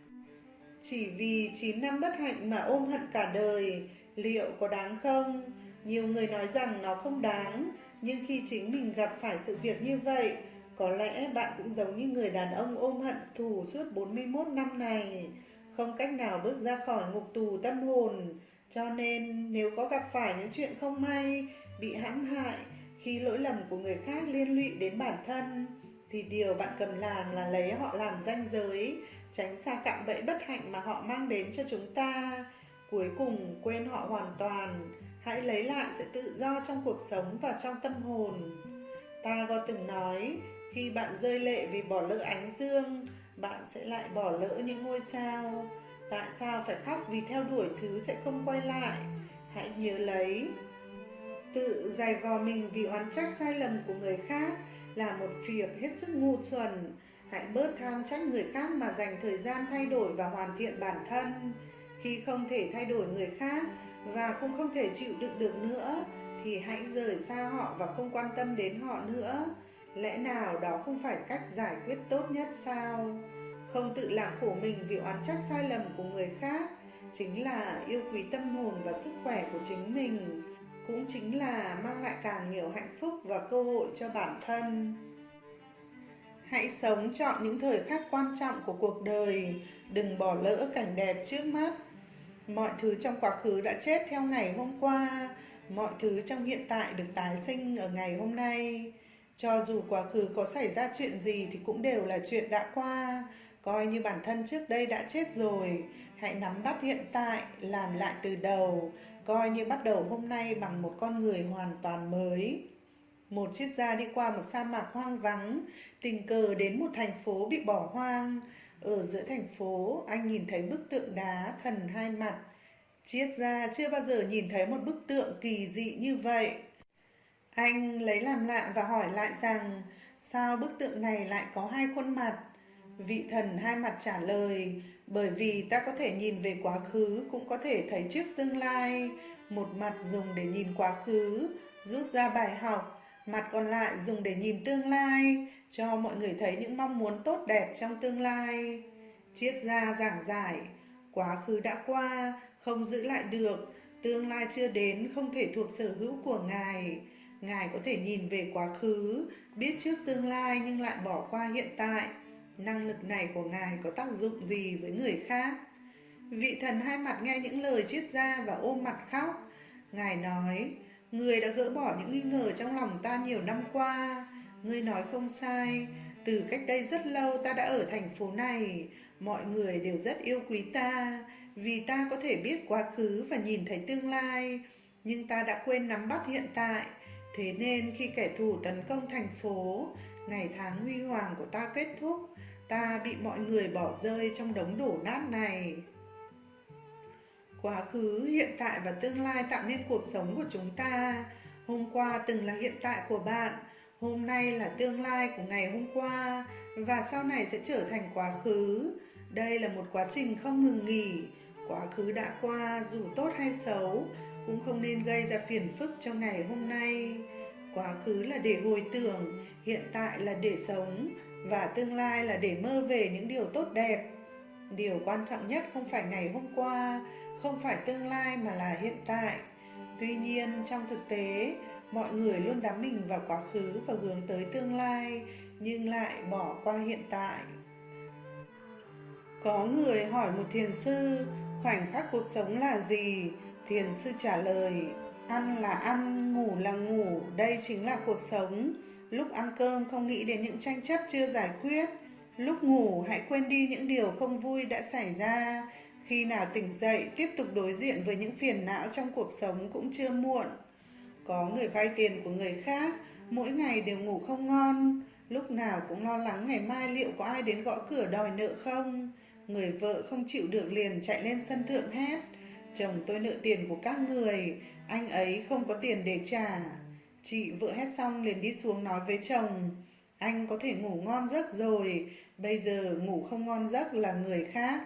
Chỉ vì 9 năm bất hạnh mà ôm hận cả đời, liệu có đáng không? Nhiều người nói rằng nó không đáng, nhưng khi chính mình gặp phải sự việc như vậy, có lẽ bạn cũng giống như người đàn ông ôm hận thù suốt 41 năm này, không cách nào bước ra khỏi ngục tù tâm hồn. Cho nên nếu có gặp phải những chuyện không may, bị hãm hại, khi lỗi lầm của người khác liên lụy đến bản thân, thì điều bạn cần làm là lấy họ làm ranh giới, tránh xa cạm bẫy bất hạnh mà họ mang đến cho chúng ta. Cuối cùng quên họ hoàn toàn, hãy lấy lại sự tự do trong cuộc sống và trong tâm hồn. Ta có từng nói, khi bạn rơi lệ vì bỏ lỡ ánh dương, bạn sẽ lại bỏ lỡ những ngôi sao. Tại sao phải khóc vì theo đuổi thứ sẽ không quay lại? Hãy nhớ lấy, tự giày vò mình vì oán trách sai lầm của người khác là một việc hết sức ngu xuẩn. Hãy bớt than trách người khác mà dành thời gian thay đổi và hoàn thiện bản thân. Khi không thể thay đổi người khác và cũng không thể chịu đựng được nữa, thì hãy rời xa họ và không quan tâm đến họ nữa. Lẽ nào đó không phải cách giải quyết tốt nhất sao? Không tự làm khổ mình vì oán trách sai lầm của người khác chính là yêu quý tâm hồn và sức khỏe của chính mình, cũng chính là mang lại càng nhiều hạnh phúc và cơ hội cho bản thân. Hãy sống chọn những thời khắc quan trọng của cuộc đời, đừng bỏ lỡ cảnh đẹp trước mắt. Mọi thứ trong quá khứ đã chết theo ngày hôm qua, Mọi thứ trong hiện tại được tái sinh ở ngày hôm nay. Cho dù quá khứ có xảy ra chuyện gì thì cũng đều là chuyện đã qua. Coi như bản thân trước đây đã chết rồi. Hãy nắm bắt hiện tại, làm lại từ đầu. Coi như bắt đầu hôm nay bằng một con người hoàn toàn mới. Một triết gia đi qua một sa mạc hoang vắng, tình cờ đến một thành phố bị bỏ hoang. Ở giữa thành phố, anh nhìn thấy bức tượng đá thần hai mặt. Triết gia chưa bao giờ nhìn thấy một bức tượng kỳ dị như vậy. Anh lấy làm lạ và hỏi lại rằng, sao bức tượng này lại có hai khuôn mặt? Vị thần hai mặt trả lời, bởi vì ta có thể nhìn về quá khứ, cũng có thể thấy trước tương lai. Một mặt dùng để nhìn quá khứ, rút ra bài học, mặt còn lại dùng để nhìn tương lai, cho mọi người thấy những mong muốn tốt đẹp trong tương lai. Triết gia giảng giải, quá khứ đã qua, không giữ lại được, tương lai chưa đến, không thể thuộc sở hữu của Ngài. Ngài có thể nhìn về quá khứ, biết trước tương lai nhưng lại bỏ qua hiện tại. Năng lực này của Ngài có tác dụng gì với người khác? Vị thần hai mặt nghe những lời triết gia và ôm mặt khóc. Ngài nói, người đã gỡ bỏ những nghi ngờ trong lòng ta nhiều năm qua. Ngươi nói không sai, từ cách đây rất lâu ta đã ở thành phố này. Mọi người đều rất yêu quý ta, vì ta có thể biết quá khứ và nhìn thấy tương lai. Nhưng ta đã quên nắm bắt hiện tại. Thế nên khi kẻ thù tấn công thành phố, ngày tháng huy hoàng của ta kết thúc, ta bị mọi người bỏ rơi trong đống đổ nát này. Quá khứ, hiện tại và tương lai tạo nên cuộc sống của chúng ta. Hôm qua từng là hiện tại của bạn, hôm nay là tương lai của ngày hôm qua, và sau này sẽ trở thành quá khứ. Đây là một quá trình không ngừng nghỉ. Quá khứ đã qua, dù tốt hay xấu, cũng không nên gây ra phiền phức cho ngày hôm nay. Quá khứ là để hồi tưởng, hiện tại là để sống, và tương lai là để mơ về những điều tốt đẹp. Điều quan trọng nhất không phải ngày hôm qua, không phải tương lai mà là hiện tại. Tuy nhiên, trong thực tế, mọi người luôn đắm mình vào quá khứ và hướng tới tương lai, nhưng lại bỏ qua hiện tại. Có người hỏi một thiền sư, khoảnh khắc cuộc sống là gì? Thiền sư trả lời, ăn là ăn, ngủ là ngủ, đây chính là cuộc sống. Lúc ăn cơm không nghĩ đến những tranh chấp chưa giải quyết. Lúc ngủ hãy quên đi những điều không vui đã xảy ra. Khi nào tỉnh dậy tiếp tục đối diện với những phiền não trong cuộc sống cũng chưa muộn. Có người vay tiền của người khác, mỗi ngày đều ngủ không ngon, lúc nào cũng lo lắng ngày mai liệu có ai đến gõ cửa đòi nợ không. Người vợ không chịu được liền chạy lên sân thượng hét, chồng tôi nợ tiền của các người, anh ấy không có tiền để trả. Chị vợ hét xong liền đi xuống nói với chồng, anh có thể ngủ ngon giấc rồi, bây giờ ngủ không ngon giấc là người khác.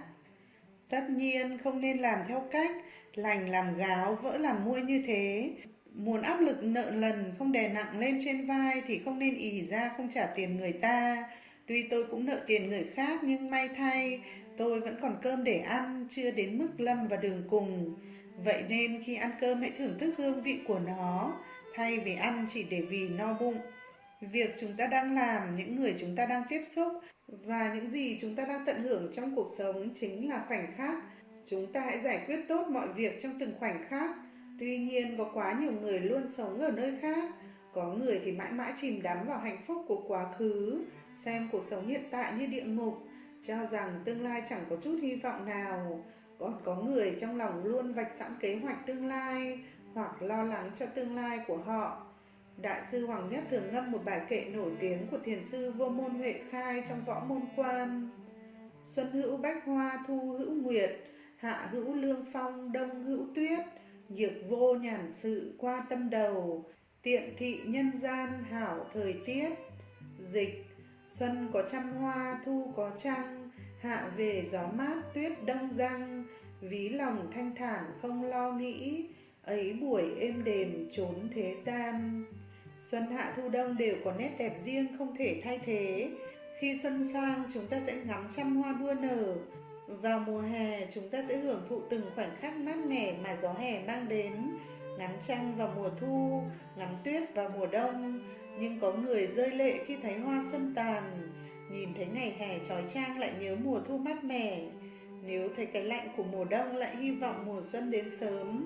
Tất nhiên không nên làm theo cách lành làm gáo, vỡ làm muôi như thế. Muốn áp lực nợ nần không đè nặng lên trên vai thì không nên ì ra không trả tiền người ta. Tuy tôi cũng nợ tiền người khác nhưng may thay, tôi vẫn còn cơm để ăn, chưa đến mức lâm vào đường cùng. Vậy nên khi ăn cơm hãy thưởng thức hương vị của nó, thay vì ăn chỉ để vì no bụng. Việc chúng ta đang làm, những người chúng ta đang tiếp xúc và những gì chúng ta đang tận hưởng trong cuộc sống chính là khoảnh khắc. Chúng ta hãy giải quyết tốt mọi việc trong từng khoảnh khắc. Tuy nhiên có quá nhiều người luôn sống ở nơi khác. Có người thì mãi mãi chìm đắm vào hạnh phúc của quá khứ, xem cuộc sống hiện tại như địa ngục, cho rằng tương lai chẳng có chút hy vọng nào. Còn có người trong lòng luôn vạch sẵn kế hoạch tương lai hoặc lo lắng cho tương lai của họ. Đại sư Hoàng Nhất thường ngâm một bài kệ nổi tiếng của thiền sư Vô Môn Huệ Khai trong Võ Môn Quan. Xuân hữu bách hoa, thu hữu nguyệt, hạ hữu lương phong, đông hữu tuyết, nhược vô nhàn sự qua tâm đầu, tiện thị nhân gian hảo thời tiết. Dịch: xuân có trăm hoa, thu có trăng, hạ về gió mát tuyết đông răng, ví lòng thanh thản không lo nghĩ, ấy buổi êm đềm trốn thế gian. Xuân hạ thu đông đều có nét đẹp riêng không thể thay thế. Khi xuân sang, chúng ta sẽ ngắm trăm hoa đua nở. Vào mùa hè, chúng ta sẽ hưởng thụ từng khoảnh khắc mát mẻ mà gió hè mang đến. Ngắm trăng vào mùa thu, ngắm tuyết vào mùa đông. Nhưng có người rơi lệ khi thấy hoa xuân tàn. Nhìn thấy ngày hè chói chang lại nhớ mùa thu mát mẻ. Nếu thấy cái lạnh của mùa đông lại hy vọng mùa xuân đến sớm.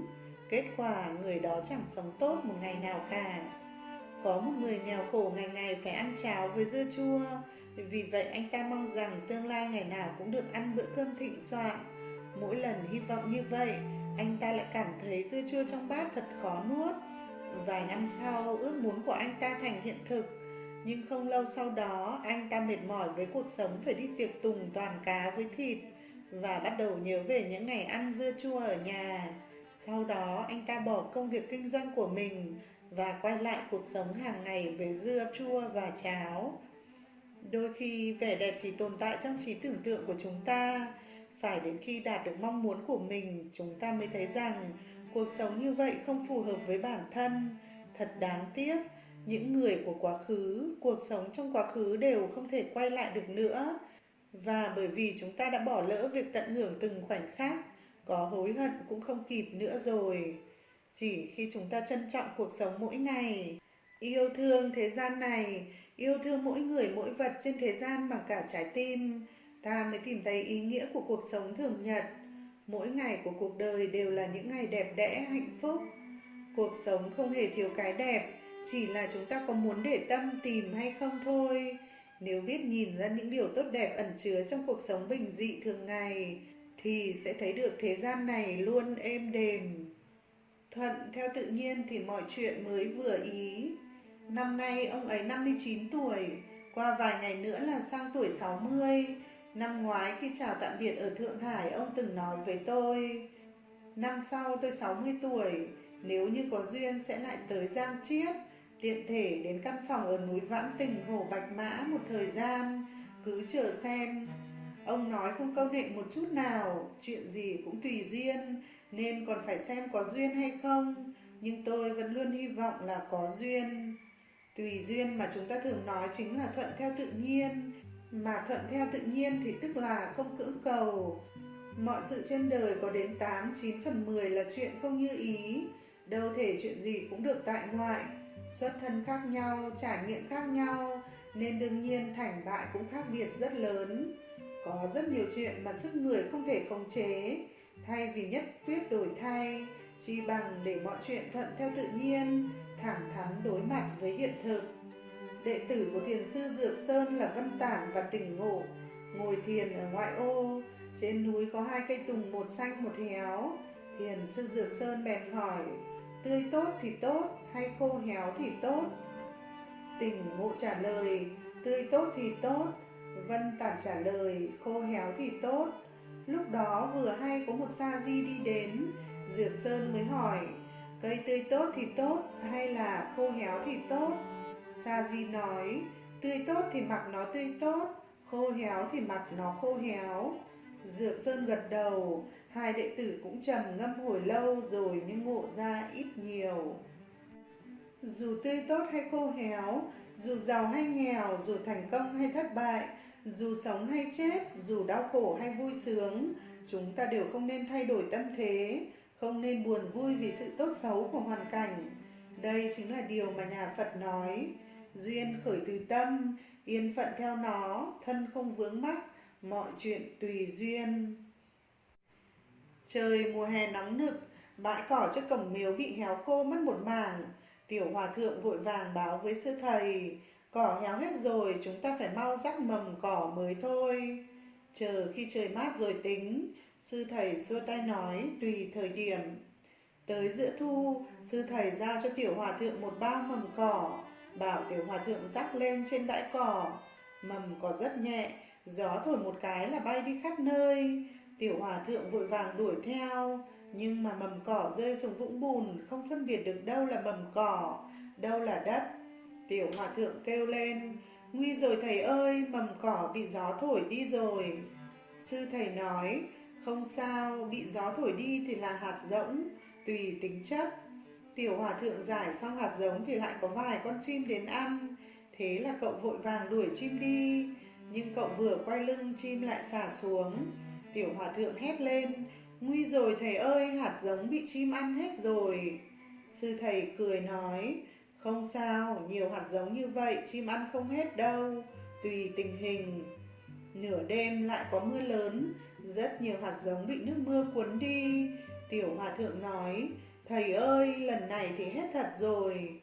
Kết quả người đó chẳng sống tốt một ngày nào cả. Có một người nghèo khổ ngày ngày phải ăn cháo với dưa chua, vì vậy anh ta mong rằng tương lai ngày nào cũng được ăn bữa cơm thịnh soạn. Mỗi lần hy vọng như vậy, anh ta lại cảm thấy dưa chua trong bát thật khó nuốt. Vài năm sau, ước muốn của anh ta thành hiện thực, nhưng không lâu sau đó, anh ta mệt mỏi với cuộc sống phải đi tiệc tùng toàn cá với thịt và bắt đầu nhớ về những ngày ăn dưa chua ở nhà. Sau đó, anh ta bỏ công việc kinh doanh của mình và quay lại cuộc sống hàng ngày với dưa chua và cháo. Đôi khi vẻ đẹp chỉ tồn tại trong trí tưởng tượng của chúng ta. Phải đến khi đạt được mong muốn của mình, chúng ta mới thấy rằng cuộc sống như vậy không phù hợp với bản thân. Thật đáng tiếc, những người của quá khứ, cuộc sống trong quá khứ đều không thể quay lại được nữa. Và bởi vì chúng ta đã bỏ lỡ việc tận hưởng từng khoảnh khắc, có hối hận cũng không kịp nữa rồi. Chỉ khi chúng ta trân trọng cuộc sống mỗi ngày, yêu thương thế gian này, yêu thương mỗi người mỗi vật trên thế gian bằng cả trái tim, ta mới tìm thấy ý nghĩa của cuộc sống thường nhật. Mỗi ngày của cuộc đời đều là những ngày đẹp đẽ, hạnh phúc. Cuộc sống không hề thiếu cái đẹp, chỉ là chúng ta có muốn để tâm tìm hay không thôi. Nếu biết nhìn ra những điều tốt đẹp ẩn chứa trong cuộc sống bình dị thường ngày, thì sẽ thấy được thế gian này luôn êm đềm. Thuận theo tự nhiên thì mọi chuyện mới vừa ý. Năm nay ông ấy 59 tuổi, qua vài ngày nữa là sang tuổi 60. Năm ngoái khi chào tạm biệt ở Thượng Hải, ông từng nói với tôi: năm sau tôi 60 tuổi, nếu như có duyên sẽ lại tới Giang Chiết, tiện thể đến căn phòng ở núi Vãn Tình Hồ Bạch Mã một thời gian, cứ chờ xem. Ông nói không câu nệ một chút nào, chuyện gì cũng tùy duyên, nên còn phải xem có duyên hay không, nhưng tôi vẫn luôn hy vọng là có duyên. Tùy duyên mà chúng ta thường nói chính là thuận theo tự nhiên, mà thuận theo tự nhiên thì tức là không cưỡng cầu. Mọi sự trên đời có đến 8-9/10 là chuyện không như ý, đâu thể chuyện gì cũng được tại ngoại. Xuất thân khác nhau, trải nghiệm khác nhau, nên đương nhiên thành bại cũng khác biệt rất lớn. Có rất nhiều chuyện mà sức người không thể khống chế, thay vì nhất quyết đổi thay, chi bằng để mọi chuyện thuận theo tự nhiên, thẳng thắn đối mặt với hiện thực. Đệ tử của thiền sư Dược Sơn là Vân Tản và Tỉnh Ngộ, ngồi thiền ở ngoại ô. Trên núi có 2 cây tùng, một xanh một héo. Thiền sư Dược Sơn bèn hỏi: tươi tốt thì tốt, hay khô héo thì tốt? Tỉnh Ngộ trả lời: tươi tốt thì tốt. Vân Tản trả lời: khô héo thì tốt. Lúc đó vừa hay có một sa di đi đến. Dược Sơn mới hỏi: cây tươi tốt thì tốt, hay là khô héo thì tốt? Sa di nói: tươi tốt thì mặc nó tươi tốt, khô héo thì mặc nó khô héo. Dược Sơn gật đầu. Hai đệ tử cũng trầm ngâm hồi lâu rồi nhưng ngộ ra ít nhiều. Dù tươi tốt hay khô héo, dù giàu hay nghèo, dù thành công hay thất bại, dù sống hay chết, dù đau khổ hay vui sướng, chúng ta đều không nên thay đổi tâm thế, không nên buồn vui vì sự tốt xấu của hoàn cảnh. Đây chính là điều mà nhà Phật nói: duyên khởi từ tâm, yên phận theo nó, thân không vướng mắc, mọi chuyện tùy duyên. Trời mùa hè nóng nực, bãi cỏ trước cổng miếu bị héo khô mất một mảng. Tiểu hòa thượng vội vàng báo với sư thầy: cỏ héo hết rồi, chúng ta phải mau rắc mầm cỏ mới thôi. Chờ khi trời mát rồi tính. Sư thầy xua tay nói: tùy thời điểm. Tới giữa thu, sư thầy giao cho tiểu hòa thượng một bao mầm cỏ, bảo tiểu hòa thượng rắc lên trên bãi cỏ. Mầm cỏ rất nhẹ, gió thổi một cái là bay đi khắp nơi. Tiểu hòa thượng vội vàng đuổi theo, nhưng mà mầm cỏ rơi xuống vũng bùn, không phân biệt được đâu là mầm cỏ, đâu là đất. Tiểu hòa thượng kêu lên: nguy rồi thầy ơi, mầm cỏ bị gió thổi đi rồi. Sư thầy nói: không sao, bị gió thổi đi thì là hạt giống, tùy tính chất. Tiểu hòa thượng giải xong hạt giống thì lại có vài con chim đến ăn. Thế là cậu vội vàng đuổi chim đi, nhưng cậu vừa quay lưng chim lại xả xuống. Tiểu hòa thượng hét lên: nguy rồi thầy ơi, hạt giống bị chim ăn hết rồi. Sư thầy cười nói: không sao, nhiều hạt giống như vậy chim ăn không hết đâu, tùy tình hình. Nửa đêm lại có mưa lớn, rất nhiều hạt giống bị nước mưa cuốn đi. Tiểu hòa thượng nói: Thầy ơi, lần này thì hết thật rồi.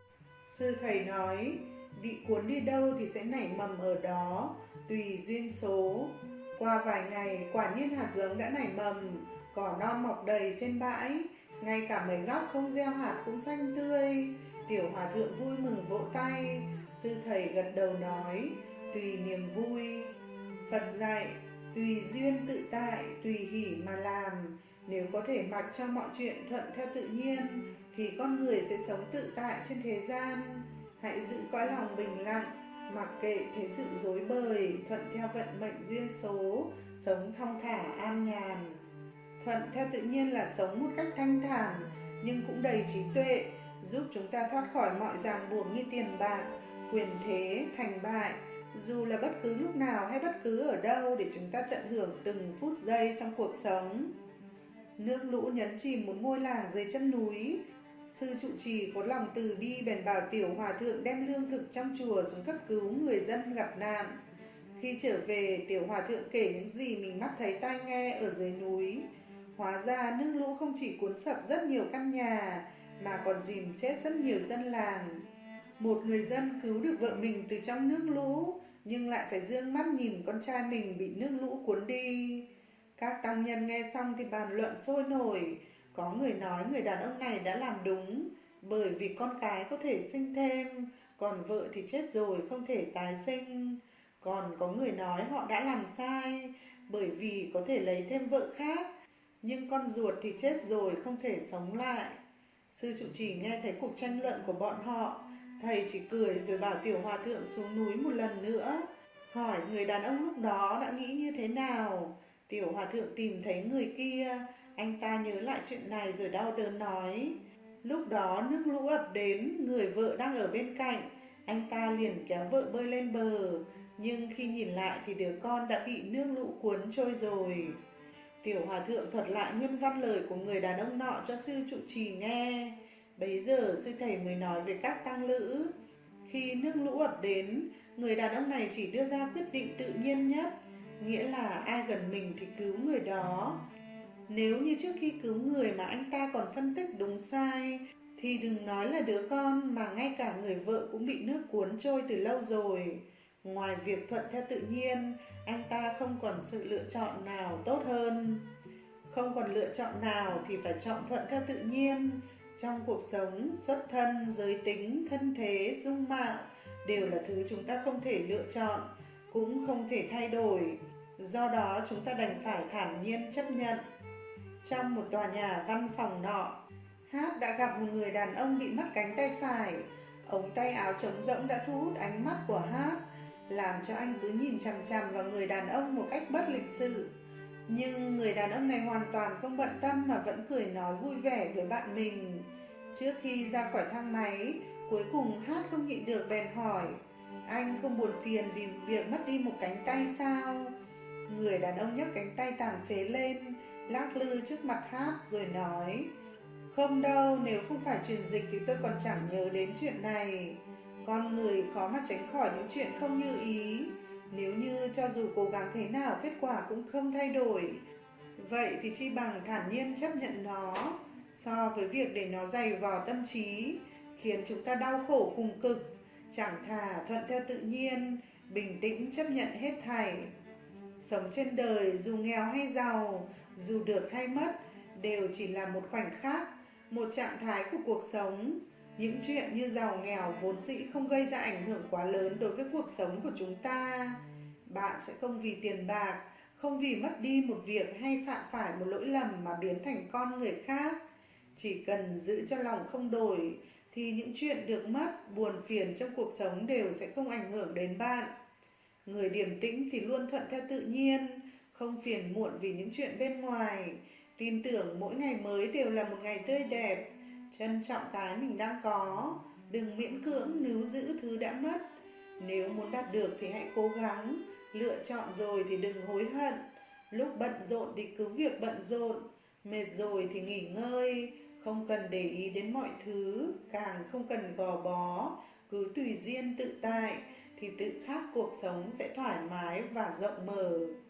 Sư thầy nói, bị cuốn đi đâu thì sẽ nảy mầm ở đó, tùy duyên số. Qua vài ngày, quả nhiên hạt giống đã nảy mầm, cỏ non mọc đầy trên bãi, ngay cả mấy góc không gieo hạt cũng xanh tươi. Tiểu hòa thượng vui mừng vỗ tay, sư thầy gật đầu nói, tùy niềm vui. Phật dạy, tùy duyên tự tại, tùy hỷ mà làm. Nếu có thể mặc cho mọi chuyện thuận theo tự nhiên, thì con người sẽ sống tự tại trên thế gian. Hãy giữ cõi lòng bình lặng, mặc kệ thế sự rối bời, thuận theo vận mệnh duyên số, sống thong thả an nhàn. Thuận theo tự nhiên là sống một cách thanh thản, nhưng cũng đầy trí tuệ, giúp chúng ta thoát khỏi mọi ràng buộc như tiền bạc, quyền thế, thành bại, dù là bất cứ lúc nào hay bất cứ ở đâu, để chúng ta tận hưởng từng phút giây trong cuộc sống. Nước lũ nhấn chìm một ngôi làng dưới chân núi. Sư trụ trì có lòng từ bi bèn bảo tiểu hòa thượng đem lương thực trong chùa xuống cấp cứu người dân gặp nạn. Khi trở về, tiểu hòa thượng kể những gì mình mắt thấy tai nghe ở dưới núi. Hóa ra nước lũ không chỉ cuốn sập rất nhiều căn nhà, mà còn dìm chết rất nhiều dân làng. Một người dân cứu được vợ mình từ trong nước lũ, nhưng lại phải dương mắt nhìn con trai mình bị nước lũ cuốn đi. Các tăng nhân nghe xong thì bàn luận sôi nổi. Có người nói người đàn ông này đã làm đúng, bởi vì con cái có thể sinh thêm, còn vợ thì chết rồi không thể tái sinh. Còn có người nói họ đã làm sai, bởi vì có thể lấy thêm vợ khác, nhưng con ruột thì chết rồi không thể sống lại. Sư trụ trì nghe thấy cuộc tranh luận của bọn họ, thầy chỉ cười rồi bảo tiểu hòa thượng xuống núi một lần nữa, hỏi người đàn ông lúc đó đã nghĩ như thế nào. Tiểu hòa thượng tìm thấy người kia, anh ta nhớ lại chuyện này rồi đau đớn nói, lúc đó nước lũ ập đến, người vợ đang ở bên cạnh, anh ta liền kéo vợ bơi lên bờ, nhưng khi nhìn lại thì đứa con đã bị nước lũ cuốn trôi rồi. Tiểu hòa thượng thuật lại nguyên văn lời của người đàn ông nọ cho sư trụ trì nghe. Bấy giờ sư thầy mới nói với các tăng lữ, khi nước lũ ập đến, người đàn ông này chỉ đưa ra quyết định tự nhiên nhất, nghĩa là ai gần mình thì cứu người đó. Nếu như trước khi cứu người mà anh ta còn phân tích đúng sai, thì đừng nói là đứa con mà ngay cả người vợ cũng bị nước cuốn trôi từ lâu rồi. Ngoài việc thuận theo tự nhiên, anh ta không còn sự lựa chọn nào tốt hơn. Không còn lựa chọn nào thì phải chọn thuận theo tự nhiên. Trong cuộc sống, xuất thân, giới tính, thân thế, dung mạo đều là thứ chúng ta không thể lựa chọn, cũng không thể thay đổi. Do đó chúng ta đành phải thản nhiên chấp nhận. Trong một tòa nhà văn phòng nọ, Hát đã gặp một người đàn ông bị mất cánh tay phải. Ống tay áo trống rỗng đã thu hút ánh mắt của Hát, làm cho anh cứ nhìn chằm chằm vào người đàn ông một cách bất lịch sự. Nhưng người đàn ông này hoàn toàn không bận tâm mà vẫn cười nói vui vẻ với bạn mình. Trước khi ra khỏi thang máy, cuối cùng Hát không nhịn được bèn hỏi, anh không buồn phiền vì việc mất đi một cánh tay sao? Người đàn ông nhấc cánh tay tàn phế lên, lắc lư trước mặt Hát rồi nói, không đâu, nếu không phải truyền dịch thì tôi còn chẳng nhớ đến chuyện này. Con người khó mà tránh khỏi những chuyện không như ý. Nếu như cho dù cố gắng thế nào kết quả cũng không thay đổi, vậy thì chi bằng thản nhiên chấp nhận nó, so với việc để nó dày vò tâm trí, khiến chúng ta đau khổ cùng cực. Chẳng thà thuận theo tự nhiên, bình tĩnh chấp nhận hết thảy. Sống trên đời dù nghèo hay giàu, dù được hay mất, đều chỉ là một khoảnh khắc, một trạng thái của cuộc sống. Những chuyện như giàu nghèo vốn dĩ không gây ra ảnh hưởng quá lớn đối với cuộc sống của chúng ta. Bạn sẽ không vì tiền bạc, không vì mất đi một việc hay phạm phải một lỗi lầm mà biến thành con người khác. Chỉ cần giữ cho lòng không đổi, thì những chuyện được mất, buồn phiền trong cuộc sống đều sẽ không ảnh hưởng đến bạn. Người điềm tĩnh thì luôn thuận theo tự nhiên, không phiền muộn vì những chuyện bên ngoài, tin tưởng mỗi ngày mới đều là một ngày tươi đẹp, trân trọng cái mình đang có, đừng miễn cưỡng níu giữ thứ đã mất. Nếu muốn đạt được thì hãy cố gắng, lựa chọn rồi thì đừng hối hận. Lúc bận rộn thì cứ việc bận rộn, mệt rồi thì nghỉ ngơi, không cần để ý đến mọi thứ, càng không cần gò bó, cứ tùy duyên tự tại, thì tự khắc cuộc sống sẽ thoải mái và rộng mở.